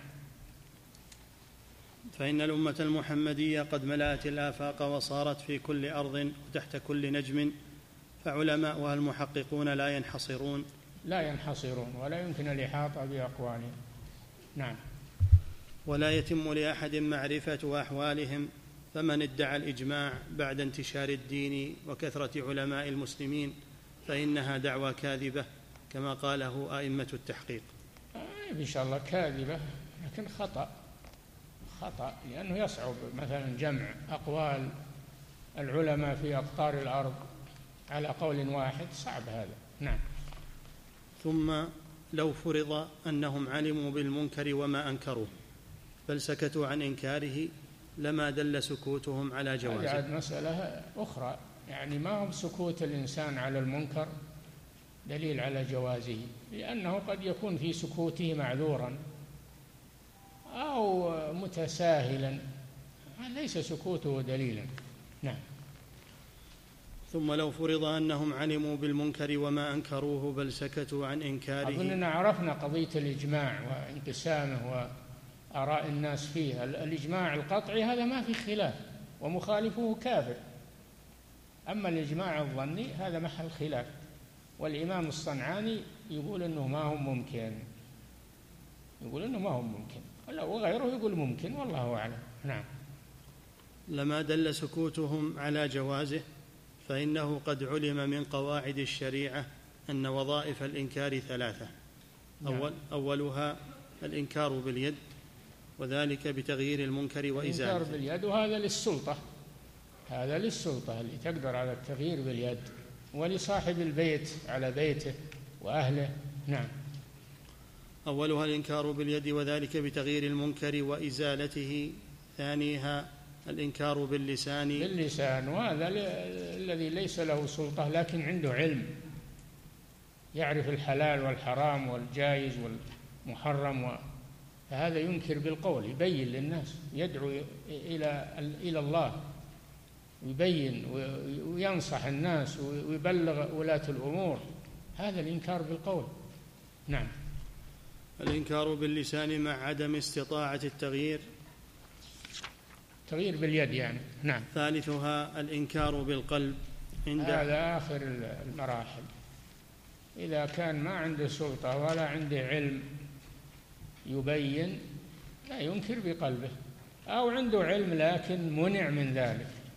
فإن الأمة المحمدية قد ملأت الآفاق وصارت في كل أرض وتحت كل نجم، فعلماؤها المحققون لا ينحصرون لا ينحصرون ولا يمكن الإحاطة بأقوالهم. نعم. ولا يتم لأحد معرفة أحوالهم، فمن ادعى الإجماع بعد انتشار الدين وكثرة علماء المسلمين فإنها دعوى كاذبة كما قاله أئمة التحقيق. إن شاء الله كاذبة، لكن خطأ خطأ لأنه يصعب مثلا جمع أقوال العلماء في أقطار الأرض على قول واحد، صعب هذا. نعم. ثم لو فرض أنهم علموا بالمنكر وما أنكروه بل سكتوا عن إنكاره لما دل سكوتهم على جوازه. هذه مسألة أخرى، يعني ما هم سكوت الإنسان على المنكر دليل على جوازه، لأنه قد يكون في سكوته معذورا أو متساهلا، ليس سكوته دليلا. نعم. ثم لو فرض أنهم علموا بالمنكر وما أنكروه بل سكتوا عن إنكاره. أظننا عرفنا قضية الإجماع وانقسامه وآراء الناس فيه. الإجماع القطعي هذا ما في خلاف ومخالفه كافر، أما الإجماع الظني هذا محل خلاف، والإمام الصنعاني يقول أنه ما هو ممكن، يقول أنه ما هو ممكن، وغيره يقول ممكن، والله أعلم. نعم. لما دل سكوتهم على جوازه، فإنه قد علم من قواعد الشريعة أن وظائف الإنكار ثلاثة. أول أولها الإنكار باليد، وذلك بتغيير المنكر وإزالته. الإنكار باليد، وهذا للسلطة، هذا للسلطة اللي تقدر على التغيير باليد، ولصاحب البيت على بيته وأهله. نعم. أولها الإنكار باليد، وذلك بتغيير المنكر وإزالته. ثانيها الإنكار باللسان باللسان وهذا الذي ليس له سلطة لكن عنده علم، يعرف الحلال والحرام والجائز والمحرم، فهذا ينكر بالقول، يبين للناس، يدعو إلى إلى الله، يبين وينصح الناس ويبلغ ولاة الأمور، هذا الإنكار بالقول. نعم. الإنكار باللسان مع عدم استطاعة التغيير، تغيير باليد يعني. نعم. ثالثها الإنكار بالقلب، عند هذا آخر المراحل، إذا كان ما عنده سلطة ولا عنده علم يبين لا ينكر بقلبه، أو عنده علم لكن منع من ذلك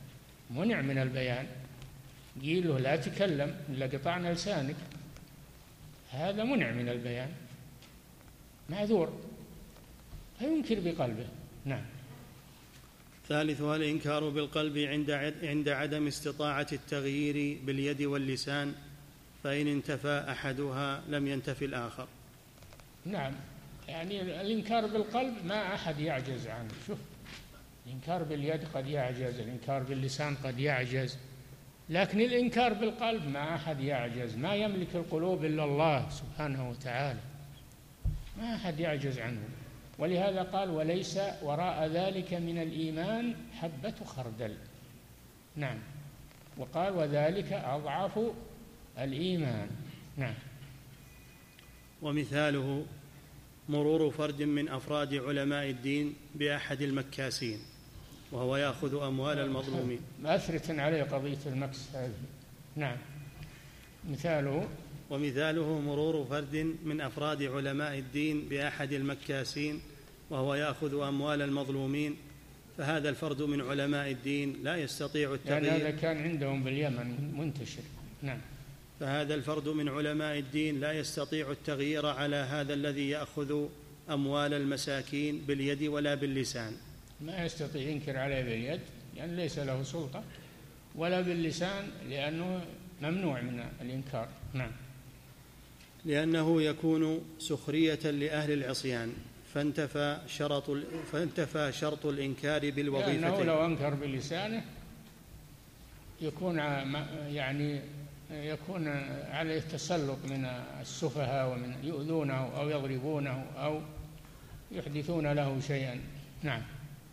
منع من البيان، قيل له لا تكلم إلا قطعنا لسانك، هذا منع من البيان معذور فينكر بقلبه. نعم. ثالثها الإنكار بالقلب عند عند عدم استطاعة التغيير باليد واللسان، فإن انتفى أحدها لم ينتفي الآخر. نعم، يعني الإنكار بالقلب ما أحد يعجز عنه. شوف، الإنكار باليد قد يعجز، الإنكار باللسان قد يعجز، لكن الإنكار بالقلب ما أحد يعجز، ما يملك القلوب إلا الله سبحانه وتعالى، ما أحد يعجز عنه. ولهذا قال وليس وراء ذلك من الإيمان حبة خردل. نعم. وقال وذلك أضعف الإيمان. نعم. ومثاله مرور فرد من أفراد علماء الدين بأحد المكاسين وهو يأخذ أموال المظلومين. أثرة عليه قضية المكس هذه. نعم. مثاله ومثاله مرور فرد من أفراد علماء الدين بأحد المكاسين وهو يأخذ أموال المظلومين، فهذا الفرد من علماء الدين لا يستطيع التغيير، يعني هذا كان عندهم باليمن منتشر. نعم. فهذا الفرد من علماء الدين لا يستطيع التغيير على هذا الذي يأخذ أموال المساكين باليد ولا باللسان. ما يستطيع ينكر عليه باليد لأن ليس له سلطة، ولا باللسان لأنه ممنوع من الإنكار. نعم. لأنه يكون سخرية لأهل العصيان، فانتفى شرط فانتفى شرط الإنكار بالوظيفتين. لأنه لو أنكر بلسانه يكون يعني يكون عليه تسلط من السفهاء ومن يؤذونه أو يضربونه أو يحدثون له شيئا. نعم.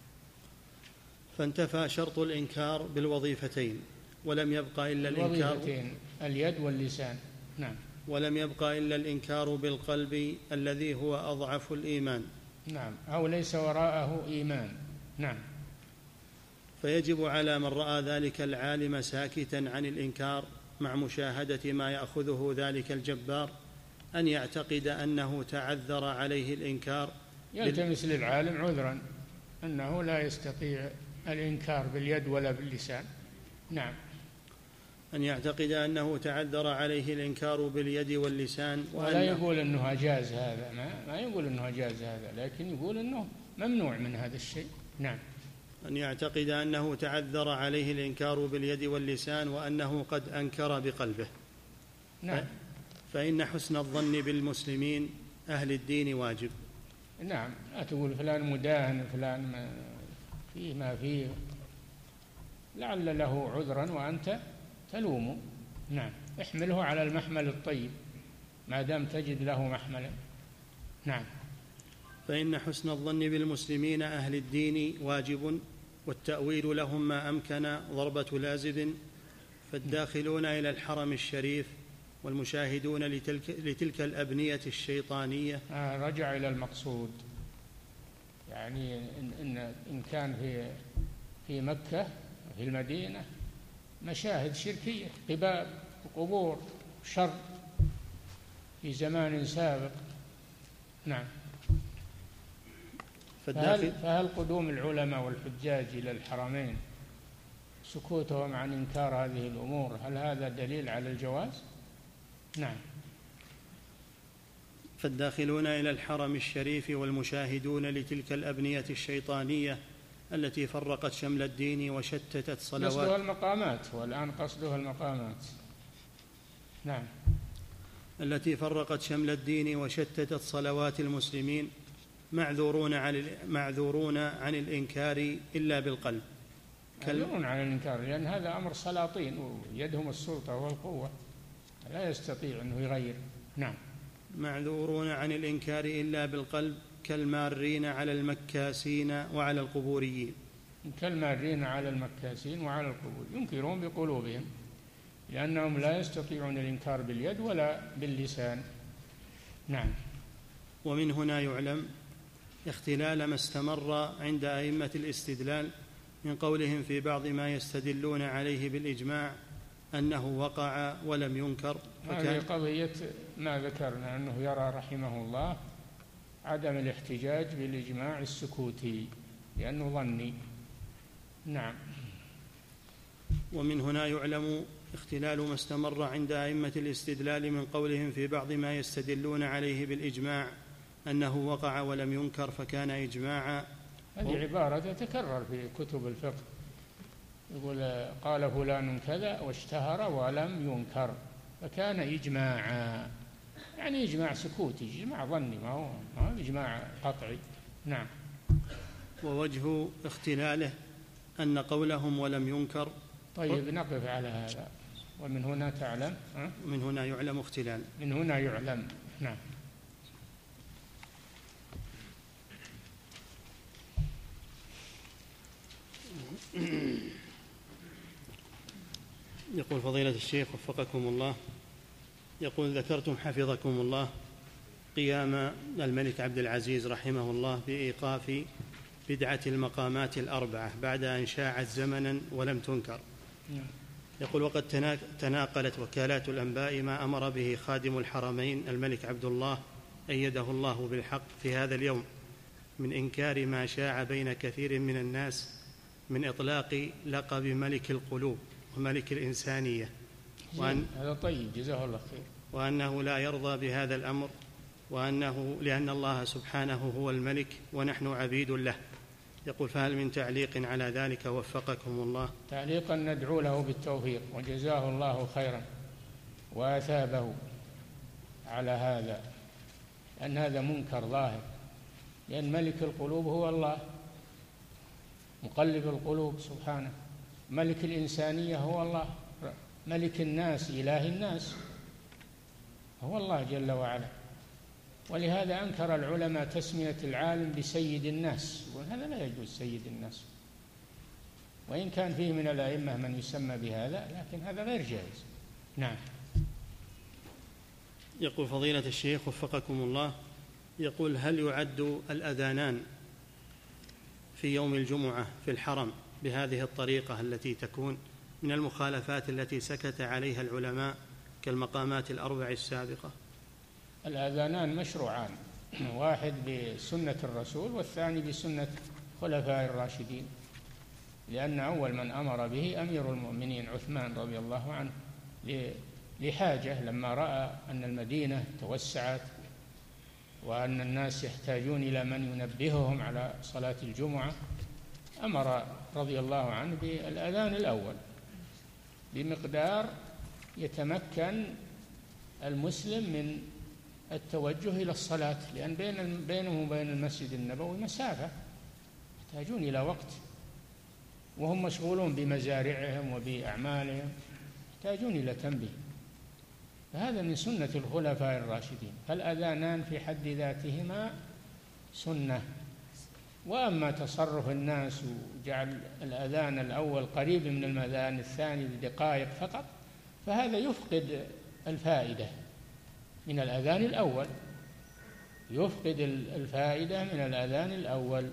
فانتفى شرط الإنكار بالوظيفتين ولم يبقى إلا الإنكار اليد واللسان. نعم. ولم يبقى إلا الإنكار بالقلب الذي هو أضعف الإيمان. نعم، أو ليس وراءه إيمان. نعم. فيجب على من رأى ذلك العالم ساكتا عن الإنكار مع مشاهدة ما يأخذه ذلك الجبار أن يعتقد أنه تعذر عليه الإنكار، يلتمس للعالم عذرا أنه لا يستطيع الإنكار باليد ولا باللسان. نعم. أن يعتقد أنه تعذر عليه الإنكار باليد واللسان، ولا يقول أنه أجاز هذا، ما, ما يقول أنه أجاز هذا، لكن يقول أنه ممنوع من هذا الشيء. نعم. أن يعتقد أنه تعذر عليه الإنكار باليد واللسان وأنه قد أنكر بقلبه. نعم. فإن حسن الظن بالمسلمين أهل الدين واجب. نعم، لا تقول فلان مداهن فلان ما فيه ما فيه، لعل له عذرا وأنت تلومه. نعم. احمله على المحمل الطيب ما دام تجد له محملا. نعم. فإن حسن الظن بالمسلمين أهل الدين واجب، والتأويل لهم ما أمكن ضربة لازب، فالداخلون إلى الحرم الشريف والمشاهدون لتلك, لتلك الأبنية الشيطانية. آه رجع إلى المقصود، يعني إن, إن, إن كان في في مكة في المدينة مشاهد شركية، قباب وقبور شر في زمان سابق. نعم. فهل, فهل قدوم العلماء والحجاج إلى الحرمين سكوتهم عن إنكار هذه الأمور هل هذا دليل على الجواز؟ نعم. فالداخلون إلى الحرم الشريف والمشاهدون لتلك الأبنية الشيطانية التي فرقت شمل الدين وشتتت صلوات. قصدها المقامات، والآن قصدها المقامات. نعم. التي فرقت شمل الدين وشتتت صلوات المسلمين معذورون عن معذورون عن الإنكار إلا بالقلب. معذورون عن الإنكار لأن هذا أمر سلاطين ويدهم السلطة والقوة، لا يستطيع أنه يغير. نعم. معذورون عن الإنكار إلا بالقلب كالمارين على المكاسين وعلى القبوريين. كالمارين على المكاسين وعلى القبور، ينكرون بقلوبهم لأنهم لا يستطيعون الإنكار باليد ولا باللسان. نعم. ومن هنا يعلم اختلال ما استمر عند أئمة الاستدلال من قولهم في بعض ما يستدلون عليه بالإجماع أنه وقع ولم ينكر. هذه قضية ما ذكرنا أنه يرى رحمه الله عدم الاحتجاج بالإجماع السكوتي لأنه ظني. نعم. ومن هنا يعلم اختلال ما استمر عند أئمة الاستدلال من قولهم في بعض ما يستدلون عليه بالإجماع أنه وقع ولم ينكر فكان إجماعا. هذه عبارة تتكرر في كتب الفقه، يقول قال فلان كذا واشتهر ولم ينكر فكان إجماعا، يعني إجماع سكوتي، إجماع ظني، ما هو إجماع قطعي. نعم. ووجه اختلاله أن قولهم ولم ينكر. طيب نقف على هذا. ومن هنا تعلم، من هنا يعلم اختلال، من هنا يعلم. نعم. يقول فضيلة الشيخ وفقكم الله، يقول ذكرتم حفظكم الله قيام الملك عبد العزيز رحمه الله بإيقاف بدعة المقامات الأربعة بعد أن شاعت زمنا ولم تنكر. يقول وقد تناقلت وكالات الأنباء ما أمر به خادم الحرمين الملك عبد الله أيده الله بالحق في هذا اليوم من إنكار ما شاع بين كثير من الناس من إطلاق لقب ملك القلوب وملك الإنسانية، وأن هذا طيب جزاه الله خير، وأنه لا يرضى بهذا الأمر، وأنه لأن الله سبحانه هو الملك ونحن عبيد له. يقول فهل من تعليق على ذلك وفقكم الله؟ تعليقا ندعو له بالتوفيق وجزاه الله خيرا وأثابه على هذا، أن هذا منكر ظاهر، لأن ملك القلوب هو الله مقلب القلوب سبحانه، ملك الإنسانية هو الله، ملك الناس إله الناس هو الله جل وعلا. ولهذا أنكر العلماء تسمية العالم بسيد الناس، وهذا لا يجوز سيد الناس، وإن كان فيه من الأئمة من يسمى بهذا، لكن هذا غير جائز. نعم. يقول فضيلة الشيخ وفقكم الله، يقول هل يعد الأذانان في يوم الجمعة في الحرم بهذه الطريقة التي تكون من المخالفات التي سكت عليها العلماء كالمقامات الأربع السابقة؟ الأذانان مشروعان، واحد بسنة الرسول والثاني بسنة خلفاء الراشدين، لأن أول من أمر به أمير المؤمنين عثمان رضي الله عنه لحاجة، لما رأى أن المدينة توسعت وأن الناس يحتاجون إلى من ينبههم على صلاة الجمعة، أمر رضي الله عنه بالأذان الأول بمقدار يتمكن المسلم من التوجه إلى الصلاة، لأن بين بينه وبين المسجد النبوي مسافة، يحتاجون إلى وقت، وهم مشغولون بمزارعهم وبأعمالهم، يحتاجون إلى تنبيه. فهذا من سنة الخلفاء الراشدين، فالأذانان في حد ذاتهما سنة. وأما تصرف الناس وجعل الأذان الأول قريب من الأذان الثاني بدقائق فقط، فهذا يفقد الفائدة من الأذان الأول، يفقد الفائدة من الأذان الأول.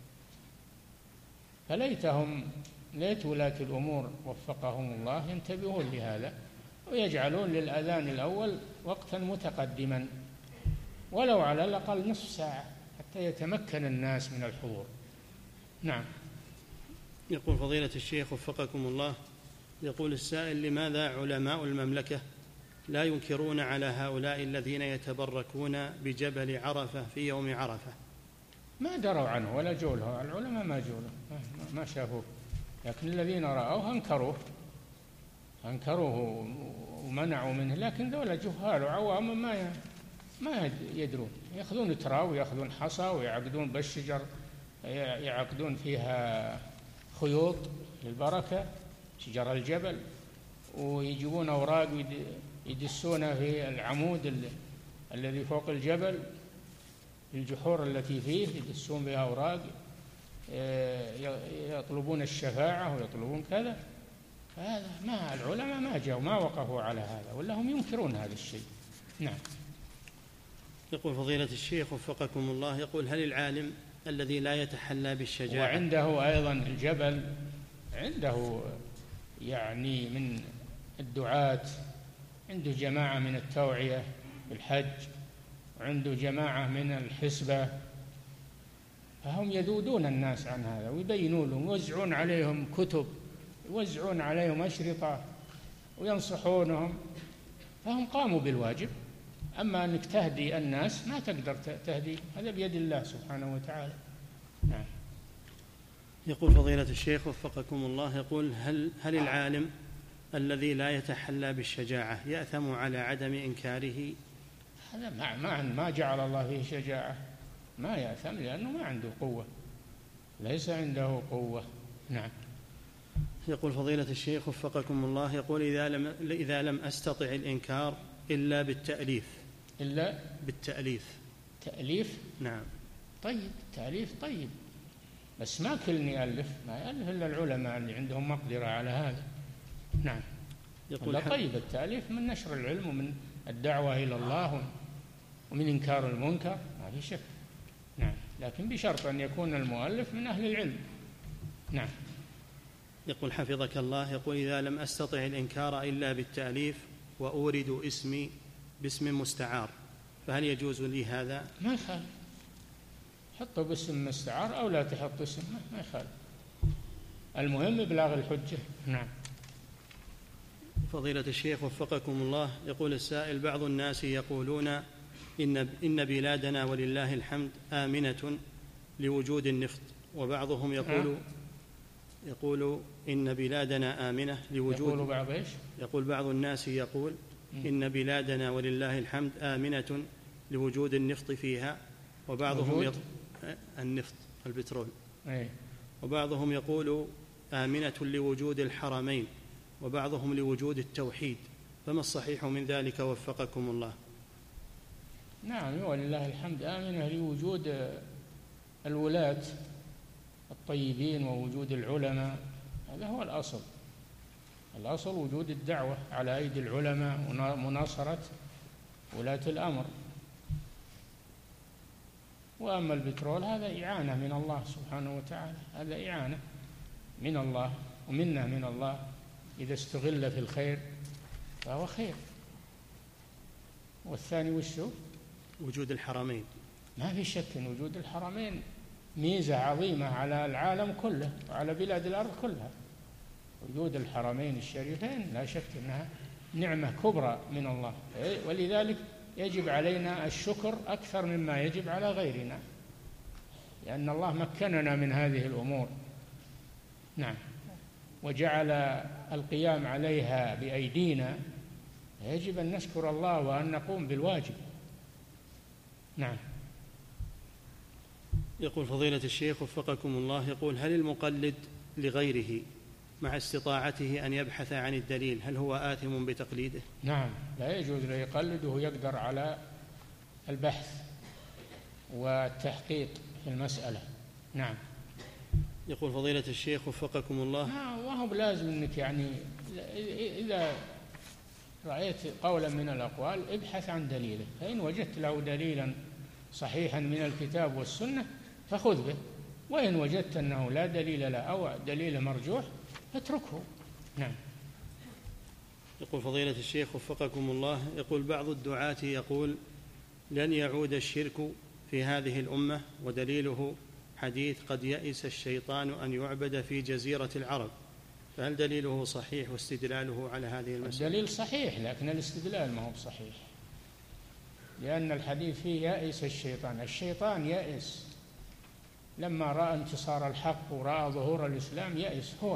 فليتهم ليت ولاة الأمور وفقهم الله ينتبهون لهذا ويجعلون للأذان الأول وقتا متقدما ولو على الأقل نصف ساعة حتى يتمكن الناس من الحضور. نعم. يقول فضيلة الشيخ وفقكم الله، يقول السائل لماذا علماء المملكة لا ينكرون على هؤلاء الذين يتبركون بجبل عرفة في يوم عرفة؟ ما دروا عنه ولا جوله، العلماء ما جوله ما شافوه، لكن الذين رأوه أنكروه أنكروه ومنعوا منه، لكن ذولا جهال وعوام ما ما يدرون، يأخذون تراب ويأخذون حصى ويعقدون بالشجر، يعقدون فيها خيوط للبركة شجر الجبل، ويجيبون أوراق يدسونها في العمود الذي فوق الجبل، الجحور التي فيه يدسون بها أوراق، يطلبون الشفاعة ويطلبون كذا. فهذا ما العلماء ما جاءوا ما وقفوا على هذا، ولا هم ينكرون هذا الشيء. نعم. يقول فضيلة الشيخ وفقكم الله، يقول هل العالم الذي لا يتحلى بالشجاعة وعنده أيضا الجبل عنده يعني من الدعاة، عنده جماعة من التوعية بالحج، وعنده جماعة من الحسبة، فهم يذودون الناس عن هذا ويبينون لهم ويوزعون عليهم كتب يوزعون عليهم أشرطة وينصحونهم، فهم قاموا بالواجب. أما أنك تهدي الناس ما تقدر تهدي، هذا بيد الله سبحانه وتعالى. نعم. يقول فضيلة الشيخ وفقكم الله، يقول هل, هل العالم الذي لا يتحلى بالشجاعة يأثم على عدم إنكاره؟ هذا ما, ما, ما جعل الله فيه شجاعة، ما يأثم لأنه ما عنده قوة، ليس عنده قوة. نعم. يقول فضيلة الشيخ وفقكم الله، يقول إذا لم, إذا لم أستطع الإنكار إلا بالتأليف. إلا بالتأليف. تأليف؟ نعم. طيب، تأليف طيب، بس ما كل يألف، ما يألف إلا العلماء اللي عندهم مقدرة على هذا. نعم. يقول طيب التأليف من نشر العلم ومن الدعوة إلى الله ومن إنكار المنكر، ما في شك. نعم، لكن بشرط أن يكون المؤلف من أهل العلم. نعم. يقول حفظك الله، يقول إذا لم أستطع الإنكار إلا بالتأليف وأورد اسمي باسم مستعار، فهل يجوز لي هذا؟ ما يخالف، حطه باسم مستعار أو لا تحط اسم، ما يخالف، المهم إبلاغ الحجة. نعم. فضيلة الشيخ وفقكم الله، يقول السائل بعض الناس يقولون إن, إن بلادنا ولله الحمد آمنة لوجود النفط، وبعضهم يقول يقول إن بلادنا آمنة لوجود يقول بعض إيش؟ يقول بعض الناس يقول إن بلادنا ولله الحمد آمنة لوجود النفط فيها، وبعضهم يط... النفط البترول أي. وبعضهم يقول آمنة لوجود الحرمين، وبعضهم لوجود التوحيد، فما الصحيح من ذلك وفقكم الله؟ نعم، ولله الحمد آمنة لوجود الولاة الطيبين ووجود العلماء، هذا هو الأصل. الأصل وجود الدعوة على أيدي العلماء ومناصرة ولاة الأمر. وأما البترول هذا إعانة من الله سبحانه وتعالى، هذا إعانة من الله ومنة من الله، إذا استغل في الخير فهو خير. والثاني وشو؟ وجود الحرمين. ما في شك أن وجود الحرمين ميزة عظيمة على العالم كله وعلى بلاد الأرض كلها. وجود الحرمين الشريفين لا شك أنها نعمة كبرى من الله، ولذلك يجب علينا الشكر أكثر مما يجب على غيرنا، لأن الله مكننا من هذه الأمور. نعم. وجعل القيام عليها بأيدينا، يجب أن نشكر الله وأن نقوم بالواجب. نعم. يقول فضيلة الشيخ وفقكم الله، يقول هل المقلد لغيره مع استطاعته أن يبحث عن الدليل هل هو آثم بتقليده؟ نعم، لا يجوز له يقلد وهو يقدر على البحث والتحقيق في المسألة. نعم. يقول فضيلة الشيخ وفقكم الله، ما هو لازم أنك يعني إذا رأيت قولا من الأقوال ابحث عن دليله، فإن وجدت له دليلا صحيحا من الكتاب والسنة فخذ به، وإن وجدت أنه لا دليل له أو دليل مرجوح فاتركه. نعم. يقول فضيلة الشيخ وفقكم الله، يقول بعض الدعاة يقول لن يعود الشرك في هذه الأمة، ودليله حديث قد يئس الشيطان أن يعبد في جزيرة العرب، فهل دليله صحيح واستدلاله على هذه المسألة؟ الدليل صحيح لكن الاستدلال ما هو صحيح، لأن الحديث فيه يئس الشيطان. الشيطان يئس لما رأى انتصار الحق ورأى ظهور الإسلام، يئس هو،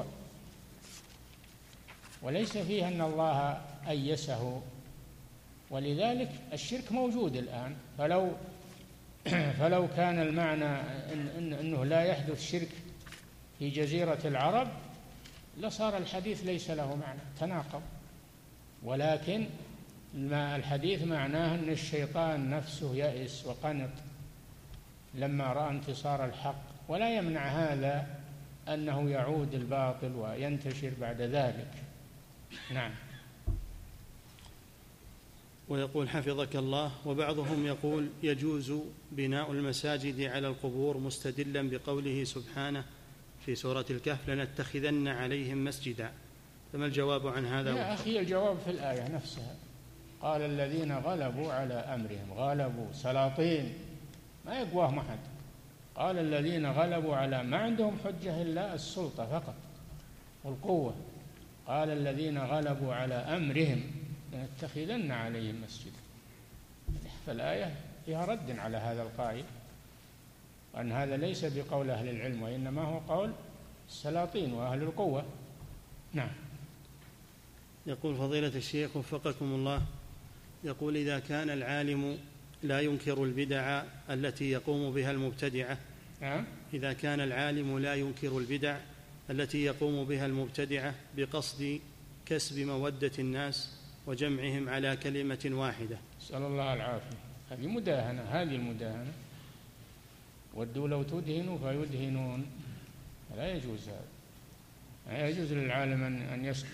وليس فيه أن الله أيسه. ولذلك الشرك موجود الآن، فلو فلو كان المعنى إن إن أنه لا يحدث شرك في جزيرة العرب لصار الحديث ليس له معنى، تناقض. ولكن ما الحديث معناه أن الشيطان نفسه يئس وقنط لما رأى انتصار الحق، ولا يمنع هذا أنه يعود الباطل وينتشر بعد ذلك. نعم. ويقول حفظك الله، وبعضهم يقول يجوز بناء المساجد على القبور مستدلا بقوله سبحانه في سورة الكهف لنتخذن عليهم مسجدا، فما الجواب عن هذا؟ يا أخي الجواب في الآية نفسها، قال الذين غلبوا على أمرهم، غلبوا سلاطين ما يقواهم أحد، قال الذين غلبوا على، ما عندهم حجة إلا السلطة فقط، والقوة. قال الذين غلبوا على أمرهم لنتخذن عليهم مسجدا. فالآية فيها رد على هذا القائل، وأن هذا ليس بقول أهل العلم، وإنما هو قول السلاطين وأهل القوة. نعم. يقول فضيلة الشيخ وفقكم الله، يقول إذا كان العالم لا ينكر البدع التي يقوم بها المبتدعة نعم. إذا كان العالم لا ينكر البدع التي يقوم بها المبتدعة بقصد كسب مودة الناس وجمعهم على كلمة واحدة. نسأل الله العافية. هذه مداهنة، هذه المداهنة. ودوا لو تدهنوا فيدهنون. لا يجوز هذا. لا يجوز للعالم أن يسكت.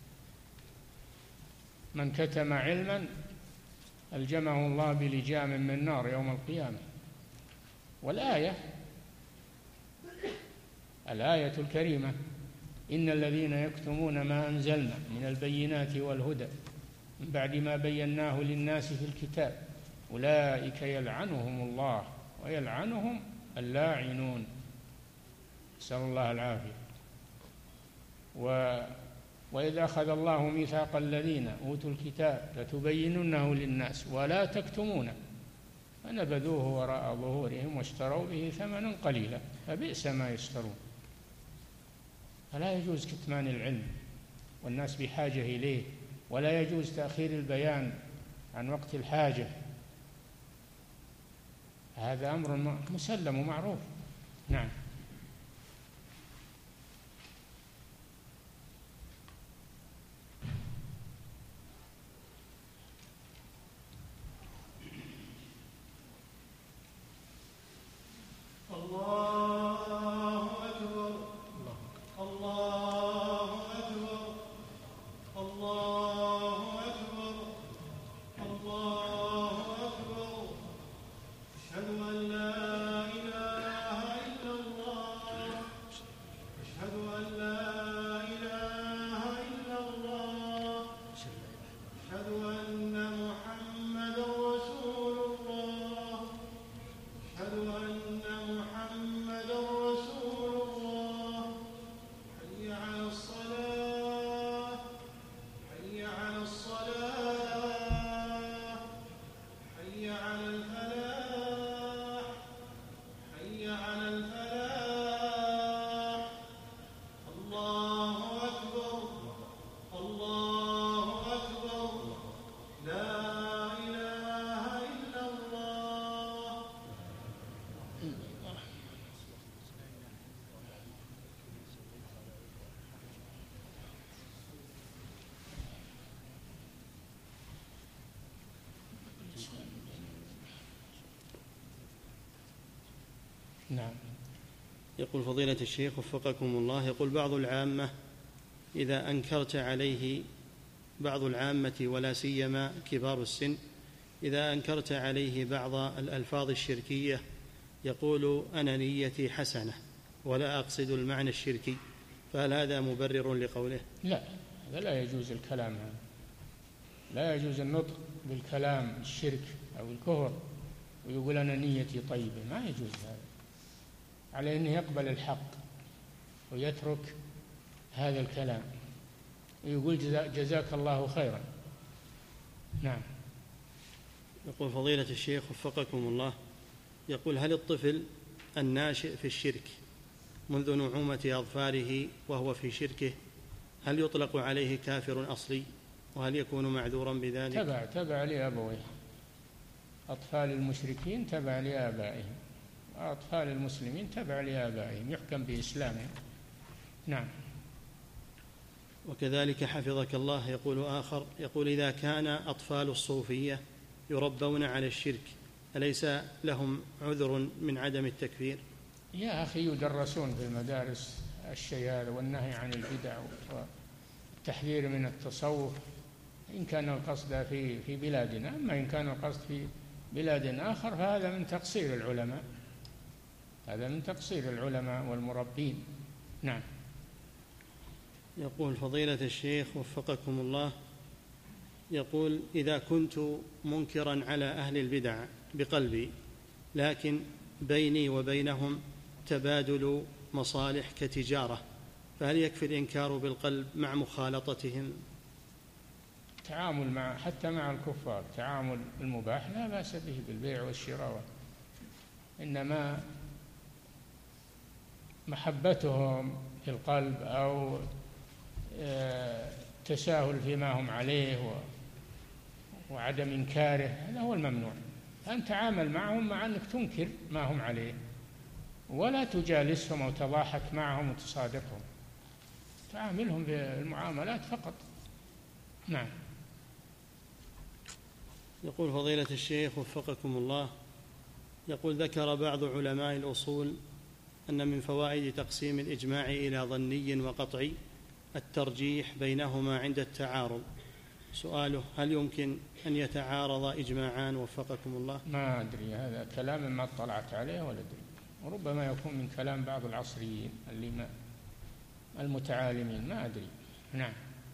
من كتم علما ألجمه الله بلجام من نار يوم القيامة. والآية الآية الكريمة: إن الذين يكتمون ما أنزلنا من البينات والهدى من بعد ما بيناه للناس في الكتاب أولئك يلعنهم الله ويلعنهم اللاعنون. نسأل الله العافية. و وإذ أخذ الله ميثاق الذين أوتوا الكتاب لتبيننه للناس ولا تكتمونه فنبذوه وراء ظهورهم واشتروا به ثمنا قليلا فبئس ما يشترون. فلا يجوز كتمان العلم والناس بحاجة إليه، ولا يجوز تأخير البيان عن وقت الحاجة. هذا أمر مسلم ومعروف. نعم. نعم. يقول فضيلة الشيخ وفقكم الله، يقول بعض العامة إذا أنكرت عليه بعض العامة ولا سيما كبار السن إذا أنكرت عليه بعض الألفاظ الشركية يقول أنا نيتي حسنة ولا أقصد المعنى الشركي، فهل هذا مبرر لقوله؟ لا، هذا لا يجوز الكلام هذا. لا يجوز النطق بالكلام الشرك أو الكفر ويقول أنا نيتي طيبة، ما يجوز هذا. عليه أنه يقبل الحق ويترك هذا الكلام ويقول جزاك الله خيرا. نعم. يقول فضيلة الشيخ وفقكم الله، يقول هل الطفل الناشئ في الشرك منذ نعومة أظفاره وهو في شركه هل يطلق عليه كافر أصلي، وهل يكون معذورا بذلك؟ تبع تبع لأبويه. أطفال المشركين تبع لآبائهم، وأطفال المسلمين تبع لآبائهم، يحكم بإسلامهم. نعم. وكذلك حفظك الله يقول آخر، يقول إذا كان أطفال الصوفية يربون على الشرك أليس لهم عذر من عدم التكفير؟ يا أخي يدرسون في المدارس الشيء هذا والنهي عن البدع والتحذير من التصوف إن كان القصد في في بلادنا، أما إن كان القصد في بلاد آخر فهذا من تقصير العلماء، هذا من تقصير العلماء والمربين. نعم. يقول فضيلة الشيخ وفقكم الله، يقول إذا كنت منكرا على أهل البدع بقلبي لكن بيني وبينهم تبادل مصالح كتجارة فهل يكفي الإنكار بالقلب مع مخالطتهم؟ تعامل مع حتى مع الكفار تعامل المباح لا بأس به بالبيع والشراء، إنما محبتهم في القلب أو تساهل فيما هم عليه وعدم إنكاره هذا هو الممنوع. أن تعامل معهم مع أنك تنكر ما هم عليه، ولا تجالسهم أو تضاحك معهم وتصادقهم، تعاملهم بالمعاملات فقط. نعم. يقول فضيلة الشيخ وفقكم الله، يقول ذكر بعض علماء الأصول أن من فوائد تقسيم الإجماع إلى ظني وقطعي الترجيح بينهما عند التعارض. سؤاله: هل يمكن أن يتعارض إجماعان وفقكم الله؟ ما أدري، هذا كلام ما اطلعت عليه ولا أدري، وربما يكون من كلام بعض العصريين اللي ما المتعالمين، ما أدري. نعم.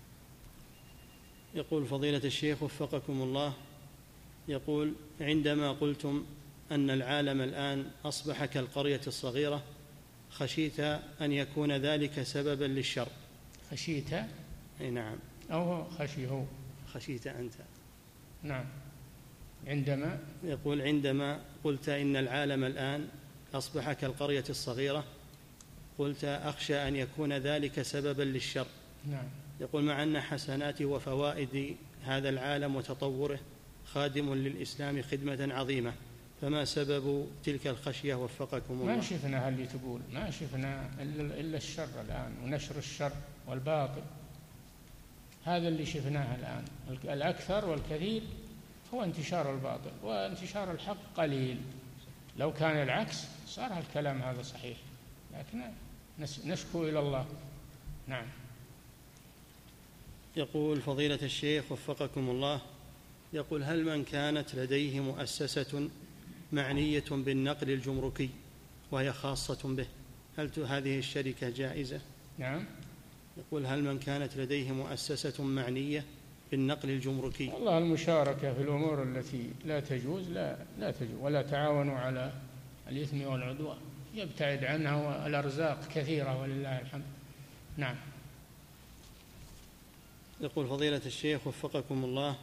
يقول فضيلة الشيخ وفقكم الله، يقول: عندما قلتم أن العالم الآن أصبح كالقرية الصغيرة خشيت أن يكون ذلك سببا للشر. خشيت؟ أي نعم. أو خشي هو؟ خشيت أنت. نعم. عندما يقول: عندما قلت إن العالم الآن أصبح كالقرية الصغيرة قلت أخشى أن يكون ذلك سببا للشر. نعم. يقول: مع أن حسنات وفوائد هذا العالم وتطوره خادم للإسلام خدمة عظيمة، فما سبب تلك الخشية وفقكم الله؟ ما شفنا اللي تقول، ما شفنا إلا الشر الآن ونشر الشر والباطل، هذا اللي شفناه الآن. الأكثر والكثير هو انتشار الباطل، وانتشار الحق قليل. لو كان العكس صار الكلام هذا صحيح، لكن نشكو إلى الله. نعم. يقول فضيلة الشيخ وفقكم الله، يقول: هل من كانت لديه مؤسسة معنية بالنقل الجمركي وهي خاصة به، هل هذه الشركة جائزة؟ نعم. يقول: هل من كانت لديه مؤسسة معنية بالنقل الجمركي؟ والله المشاركة في الأمور التي لا تجوز لا لا تجوز، ولا تعاونوا على الإثم والعدوان، يبتعد عنها، والأرزاق كثيرة ولله الحمد. نعم. يقول فضيلة الشيخ وفقكم الله،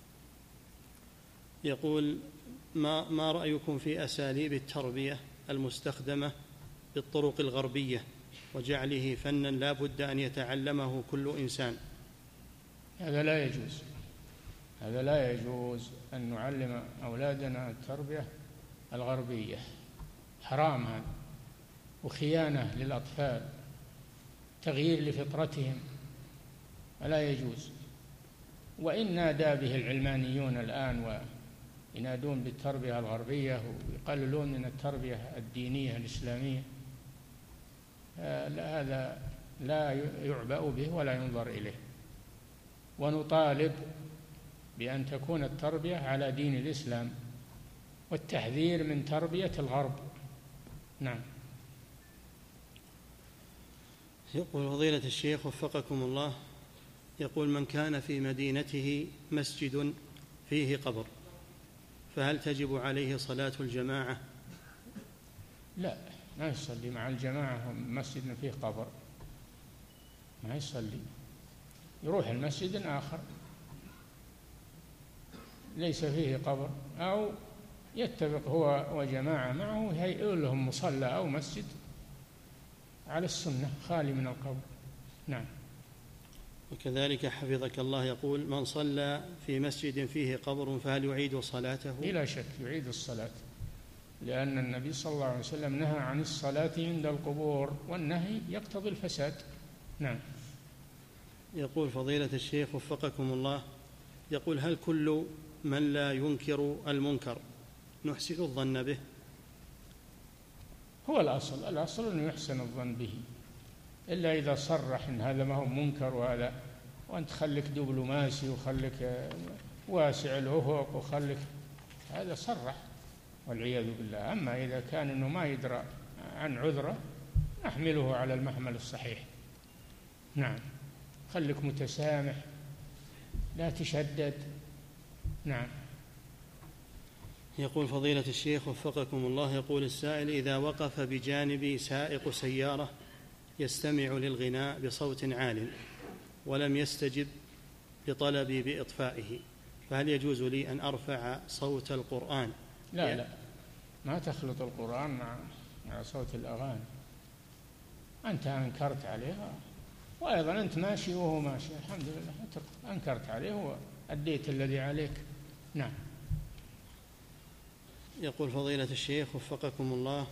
يقول: ما ما رأيكم في أساليب التربية المستخدمة بالطرق الغربية وجعله فنا لا بد أن يتعلمه كل إنسان؟ هذا لا يجوز، هذا لا يجوز أن نعلم أولادنا التربية الغربية، حرام هذا، وخيانة للأطفال، تغيير لفطرتهم، ولا يجوز. وإن نادى به العلمانيون الآن وينادون بالتربية الغربية ويقللون من التربية الدينية الإسلامية، هذا لا يعبأ به ولا ينظر إليه، ونطالب بأن تكون التربية على دين الإسلام والتحذير من تربية الغرب. نعم. يقول فضيلة الشيخ وفقكم الله، يقول: من كان في مدينته مسجد فيه قبر فهل تجب عليه صلاة الجماعة؟ لا، ما يصلي مع الجماعة مسجد فيه قبر، ما يصلي، يروح المسجد آخر ليس فيه قبر، أو يتفق هو وجماعة معه يهيئوا لهم مصلى أو مسجد على السنة خالي من القبر. نعم. وكذلك حفظك الله، يقول: من صلى في مسجد فيه قبر فهل يعيد صلاته؟ بلا شك يعيد الصلاة، لأن النبي صلى الله عليه وسلم نهى عن الصلاة عند القبور، والنهي يقتضي الفساد. نعم. يقول فضيلة الشيخ وفقكم الله، يقول: هل كل من لا ينكر المنكر نحسن الظن به؟ هو الأصل، الأصل أنه يحسن الظن به، إلا إذا صرح إن هذا ما هو منكر وهذا، وأنت خليك دبلوماسي وخليك واسع الأفق وخليك، هذا صرح والعياذ بالله. أما إذا كان إنه ما يدرى عن عذره نحمله على المحمل الصحيح. نعم. خليك متسامح، لا تشدد. نعم. يقول فضيلة الشيخ وفقكم الله، يقول السائل: إذا وقف بجانبي سائق سيارة يستمع للغناء بصوت عال ولم يستجب لطلبي بإطفائه، فهل يجوز لي أن أرفع صوت القرآن؟ لا لا، ما تخلط القرآن مع مع صوت الأغاني. أنت أنكرت عليها، وأيضا أنت ماشي وهو ماشي، الحمد لله، أنكرت عليه وأديت الذي عليك. نعم. يقول فضيلة الشيخ وفقكم الله،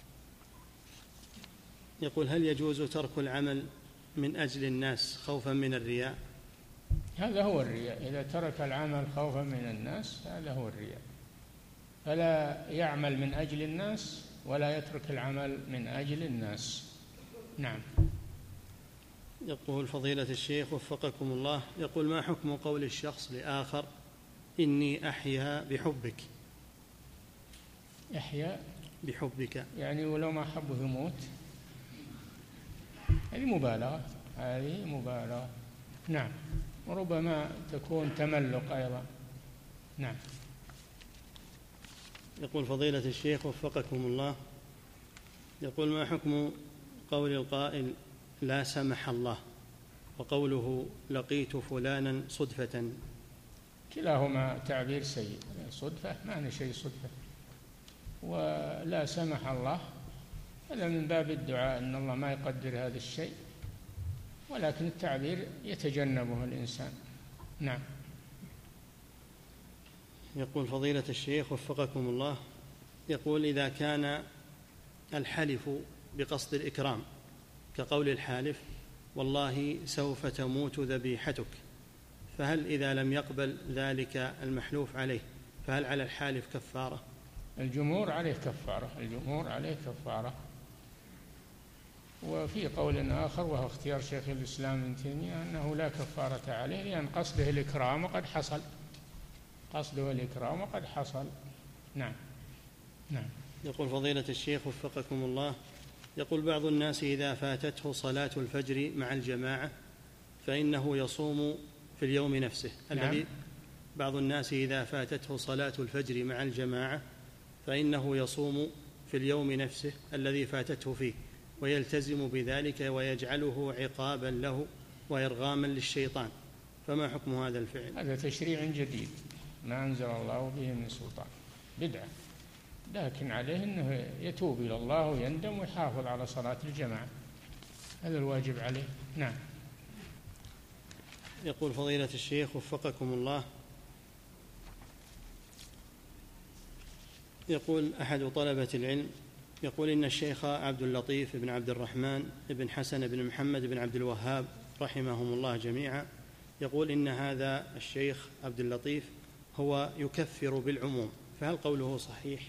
يقول هل يجوز ترك العمل من أجل الناس خوفا من الرياء؟ هذا هو الرياء، إذا ترك العمل خوفا من الناس هذا هو الرياء، فلا يعمل من أجل الناس ولا يترك العمل من أجل الناس. نعم. يقول فضيلة الشيخ وفقكم الله، يقول ما حكم قول الشخص لآخر إني أحيا بحبك؟ أحيا بحبك يعني ولو ما حبه يموت؟ هذه مبالغة، هذه مبالغة. نعم، وربما تكون تملق أيضا. نعم. يقول فضيلة الشيخ وفقكم الله، يقول ما حكم قول القائل لا سمح الله وقوله لقيت فلانا صدفة؟ كلاهما تعبير سيء. صدفة معنى شيء صدفة، ولا سمح الله هذا من باب الدعاء أن الله ما يقدر هذا الشيء، ولكن التعبير يتجنبه الإنسان. نعم. يقول فضيلة الشيخ وفقكم الله، يقول إذا كان الحلف بقصد الإكرام كقول الحالف والله سوف تموت ذبيحتك، فهل إذا لم يقبل ذلك المحلوف عليه فهل على الحالف كفارة؟ الجمهور عليه كفارة، الجمهور عليه كفارة. وفي قول آخر وهو اختيار شيخ الإسلام ابن تيمية أنه لا كفارة عليه، لأن قصده الإكرام وقد حصل، قصده الإكرام وقد حصل. نعم. نعم. يقول فضيلة الشيخ وفقكم الله، يقول بعض الناس إذا فاتته صلاة الفجر مع الجماعة فإنه يصوم في اليوم نفسه. نعم. الذي بعض الناس إذا فاتته صلاة الفجر مع الجماعة فإنه يصوم في اليوم نفسه الذي فاتته فيه ويلتزم بذلك ويجعله عقابا له وإرغاما للشيطان، فما حكم هذا الفعل؟ هذا تشريع جديد ما أنزل الله به من سلطان، بدعة، لكن عليه أنه يتوب إلى الله ويندم ويحافظ على صلاة الجماعة، هذا الواجب عليه. نعم. يقول فضيلة الشيخ وفقكم الله، يقول أحد طلبة العلم يقول إن الشيخ عبد اللطيف بن عبد الرحمن بن حسن بن محمد بن عبد الوهاب رحمهم الله جميعا يقول إن هذا الشيخ عبد اللطيف هو يكفر بالعموم، فهل قوله صحيح؟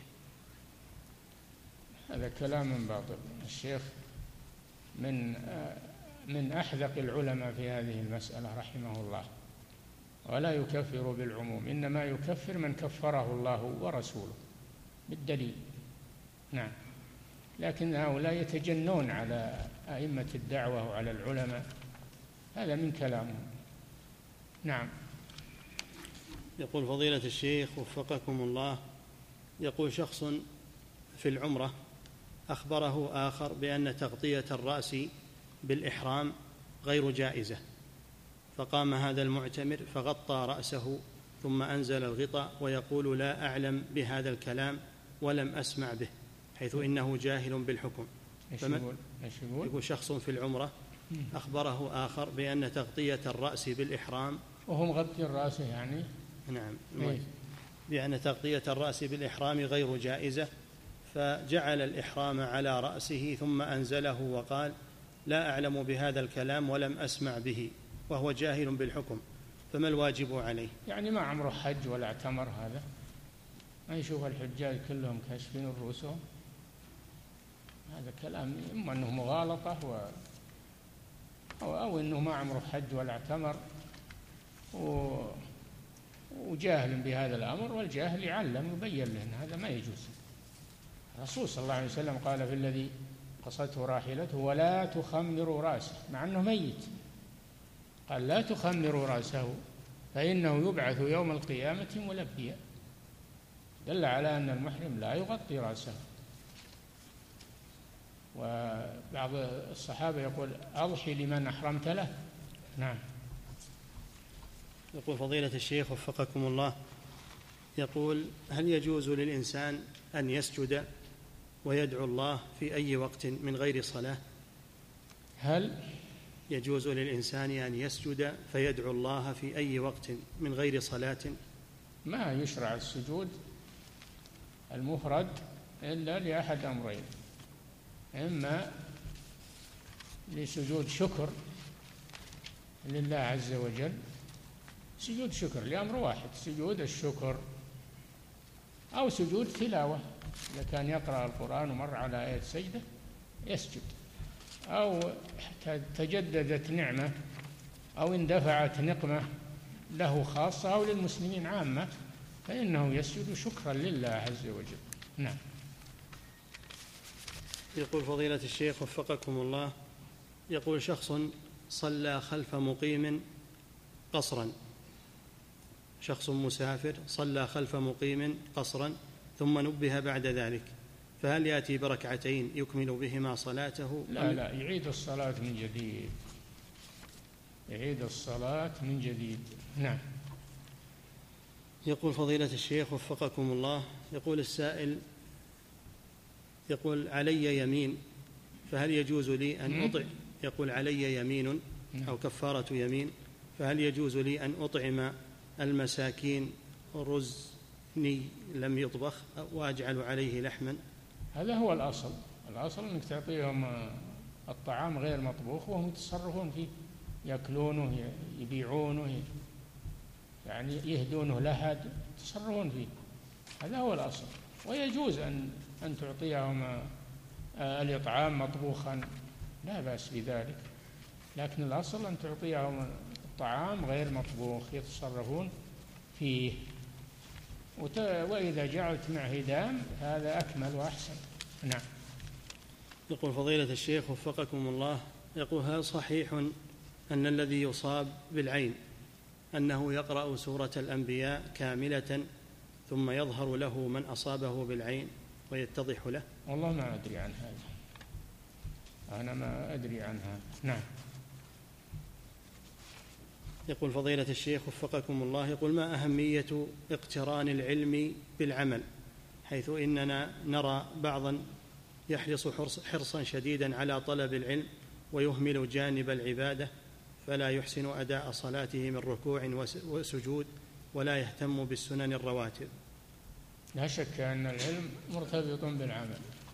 هذا كلام باطل. الشيخ من من أحذق العلماء في هذه المسألة رحمه الله، ولا يكفر بالعموم، إنما يكفر من كفره الله ورسوله بالدليل. نعم. لكن هؤلاء يتجنون على أئمة الدعوة وعلى العلماء، هذا من كلامهم. نعم. يقول فضيلة الشيخ وفقكم الله، يقول شخص في العمرة أخبره آخر بأن تغطية الرأس بالإحرام غير جائزة، فقام هذا المعتمر فغطى رأسه ثم أنزل الغطاء ويقول لا أعلم بهذا الكلام ولم أسمع به، حيث إنه جاهل بالحكم. يقول؟ يقول شخص في العمرة أخبره آخر بأن تغطية الرأس بالإحرام، وهو مغطي الرأس يعني؟ نعم، بأن تغطية الرأس بالإحرام غير جائزة، فجعل الإحرام على رأسه ثم أنزله وقال لا أعلم بهذا الكلام ولم أسمع به، وهو جاهل بالحكم، فما الواجب عليه؟ يعني ما عمره حج ولا اعتمر، هذا ما يشوف الحجاج كلهم كاشفين رؤوسهم، هذا كلام إما أنه مغالطة و أو, أو أنه ما عمره حج ولا اعتمر و... وجاهل بهذا الأمر، والجاهل يعلم يبين له أن هذا ما يجوز. الرسول صلى الله عليه وسلم قال في الذي قصته راحلته ولا تخمروا رأسه، مع أنه ميت، قال لا تخمروا رأسه فإنه يبعث يوم القيامة ملبيا، دل على أن المحرم لا يغطي رأسه. وبعض الصحابة يقول أضحي لمن أحرمت له. نعم. يقول فضيلة الشيخ وفقكم الله، يقول هل يجوز للإنسان أن يسجد ويدعو الله في أي وقت من غير صلاة؟ هل يجوز للإنسان أن يسجد فيدعو الله في أي وقت من غير صلاة؟ ما يشرع السجود المفرد إلا لأحد أمرين: إما لسجود شكر لله عز وجل، سجود شكر لأمر واحد سجود الشكر، أو سجود تلاوة إذا كان يقرأ القرآن ومر على آية سجدة يسجد، أو تجددت نعمة أو اندفعت نقمة له خاصة أو للمسلمين عامة فإنه يسجد شكرا لله عز وجل. نعم. يقول فضيلة الشيخ وفقكم الله، يقول شخص صلى خلف مقيم قصرا، شخص مسافر صلى خلف مقيم قصرا ثم نبه بعد ذلك، فهل يأتي بركعتين يكمل بهما صلاته؟ لا لا، يعيد الصلاة من جديد، يعيد الصلاة من جديد. نعم. يقول فضيلة الشيخ وفقكم الله، يقول السائل، يقول علي يمين فهل يجوز لي أن أطعم، يقول علي يمين أو كفارة يمين، فهل يجوز لي أن أطعم المساكين رزني لم يطبخ وأجعل عليه لحما؟ هذا هو الأصل، الأصل أنك تعطيهم الطعام غير مطبوخ وهم يتصرفون فيه، يأكلونه يبيعونه يعني يهدونه لحد يتصرفون فيه، هذا هو الأصل. ويجوز أن أن تعطيهم الإطعام مطبوخا لا بأس بذلك، لكن الأصل أن تعطيهم الطعام غير مطبوخ يتصرفون فيه، وإذا جعلت معه دام هذا أكمل وأحسن. نعم. يقول فضيلة الشيخ وفقكم الله، يقول هل صحيح أن الذي يصاب بالعين أنه يقرأ سورة الأنبياء كاملة ثم يظهر له من أصابه بالعين ويتضح له؟ والله ما أدري عن هذا، أنا ما أدري عن هذا. نعم. يقول فضيلة الشيخ وفقكم الله، يقول ما أهمية اقتران العلم بالعمل، حيث إننا نرى بعضا يحرص حرصا شديدا على طلب العلم ويهمل جانب العبادة، فلا يحسن أداء صلاته من ركوع وسجود ولا يهتم بالسنن الرواتب. لا شك أن العلم مرتبط بالعمل،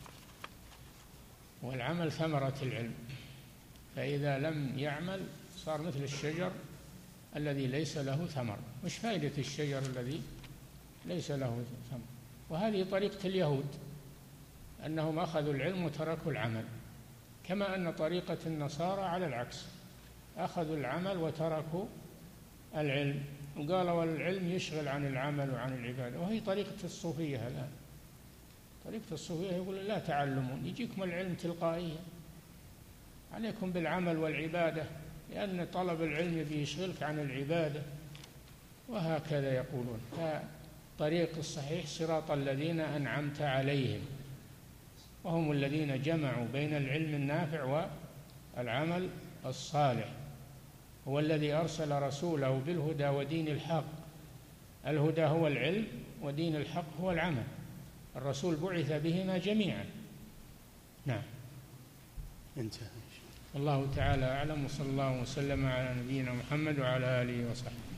والعمل ثمرة العلم، فإذا لم يعمل صار مثل الشجر الذي ليس له ثمر. مش فائدة الشجر الذي ليس له ثمر؟ وهذه طريقة اليهود، أنهم أخذوا العلم وتركوا العمل، كما أن طريقة النصارى على العكس، أخذوا العمل وتركوا العلم، وقالوا والعلم يشغل عن العمل وعن العبادة. وهي طريقة الصوفية الآن، طريقة الصوفية يقول لا تعلمون، يجيكم العلم تلقائيا، عليكم بالعمل والعبادة، لأن طلب العلم بيشغلك عن العبادة، وهكذا يقولون. فطريق الصحيح صراط الذين أنعمت عليهم، وهم الذين جمعوا بين العلم النافع والعمل الصالح. هو الذي أرسل رسوله بالهدى ودين الحق، الهدى هو العلم ودين الحق هو العمل، الرسول بعث بهما جميعا. نعم. انتهى. الله تعالى أعلم، وصلى الله وسلم على نبينا محمد وعلى آله وصحبه.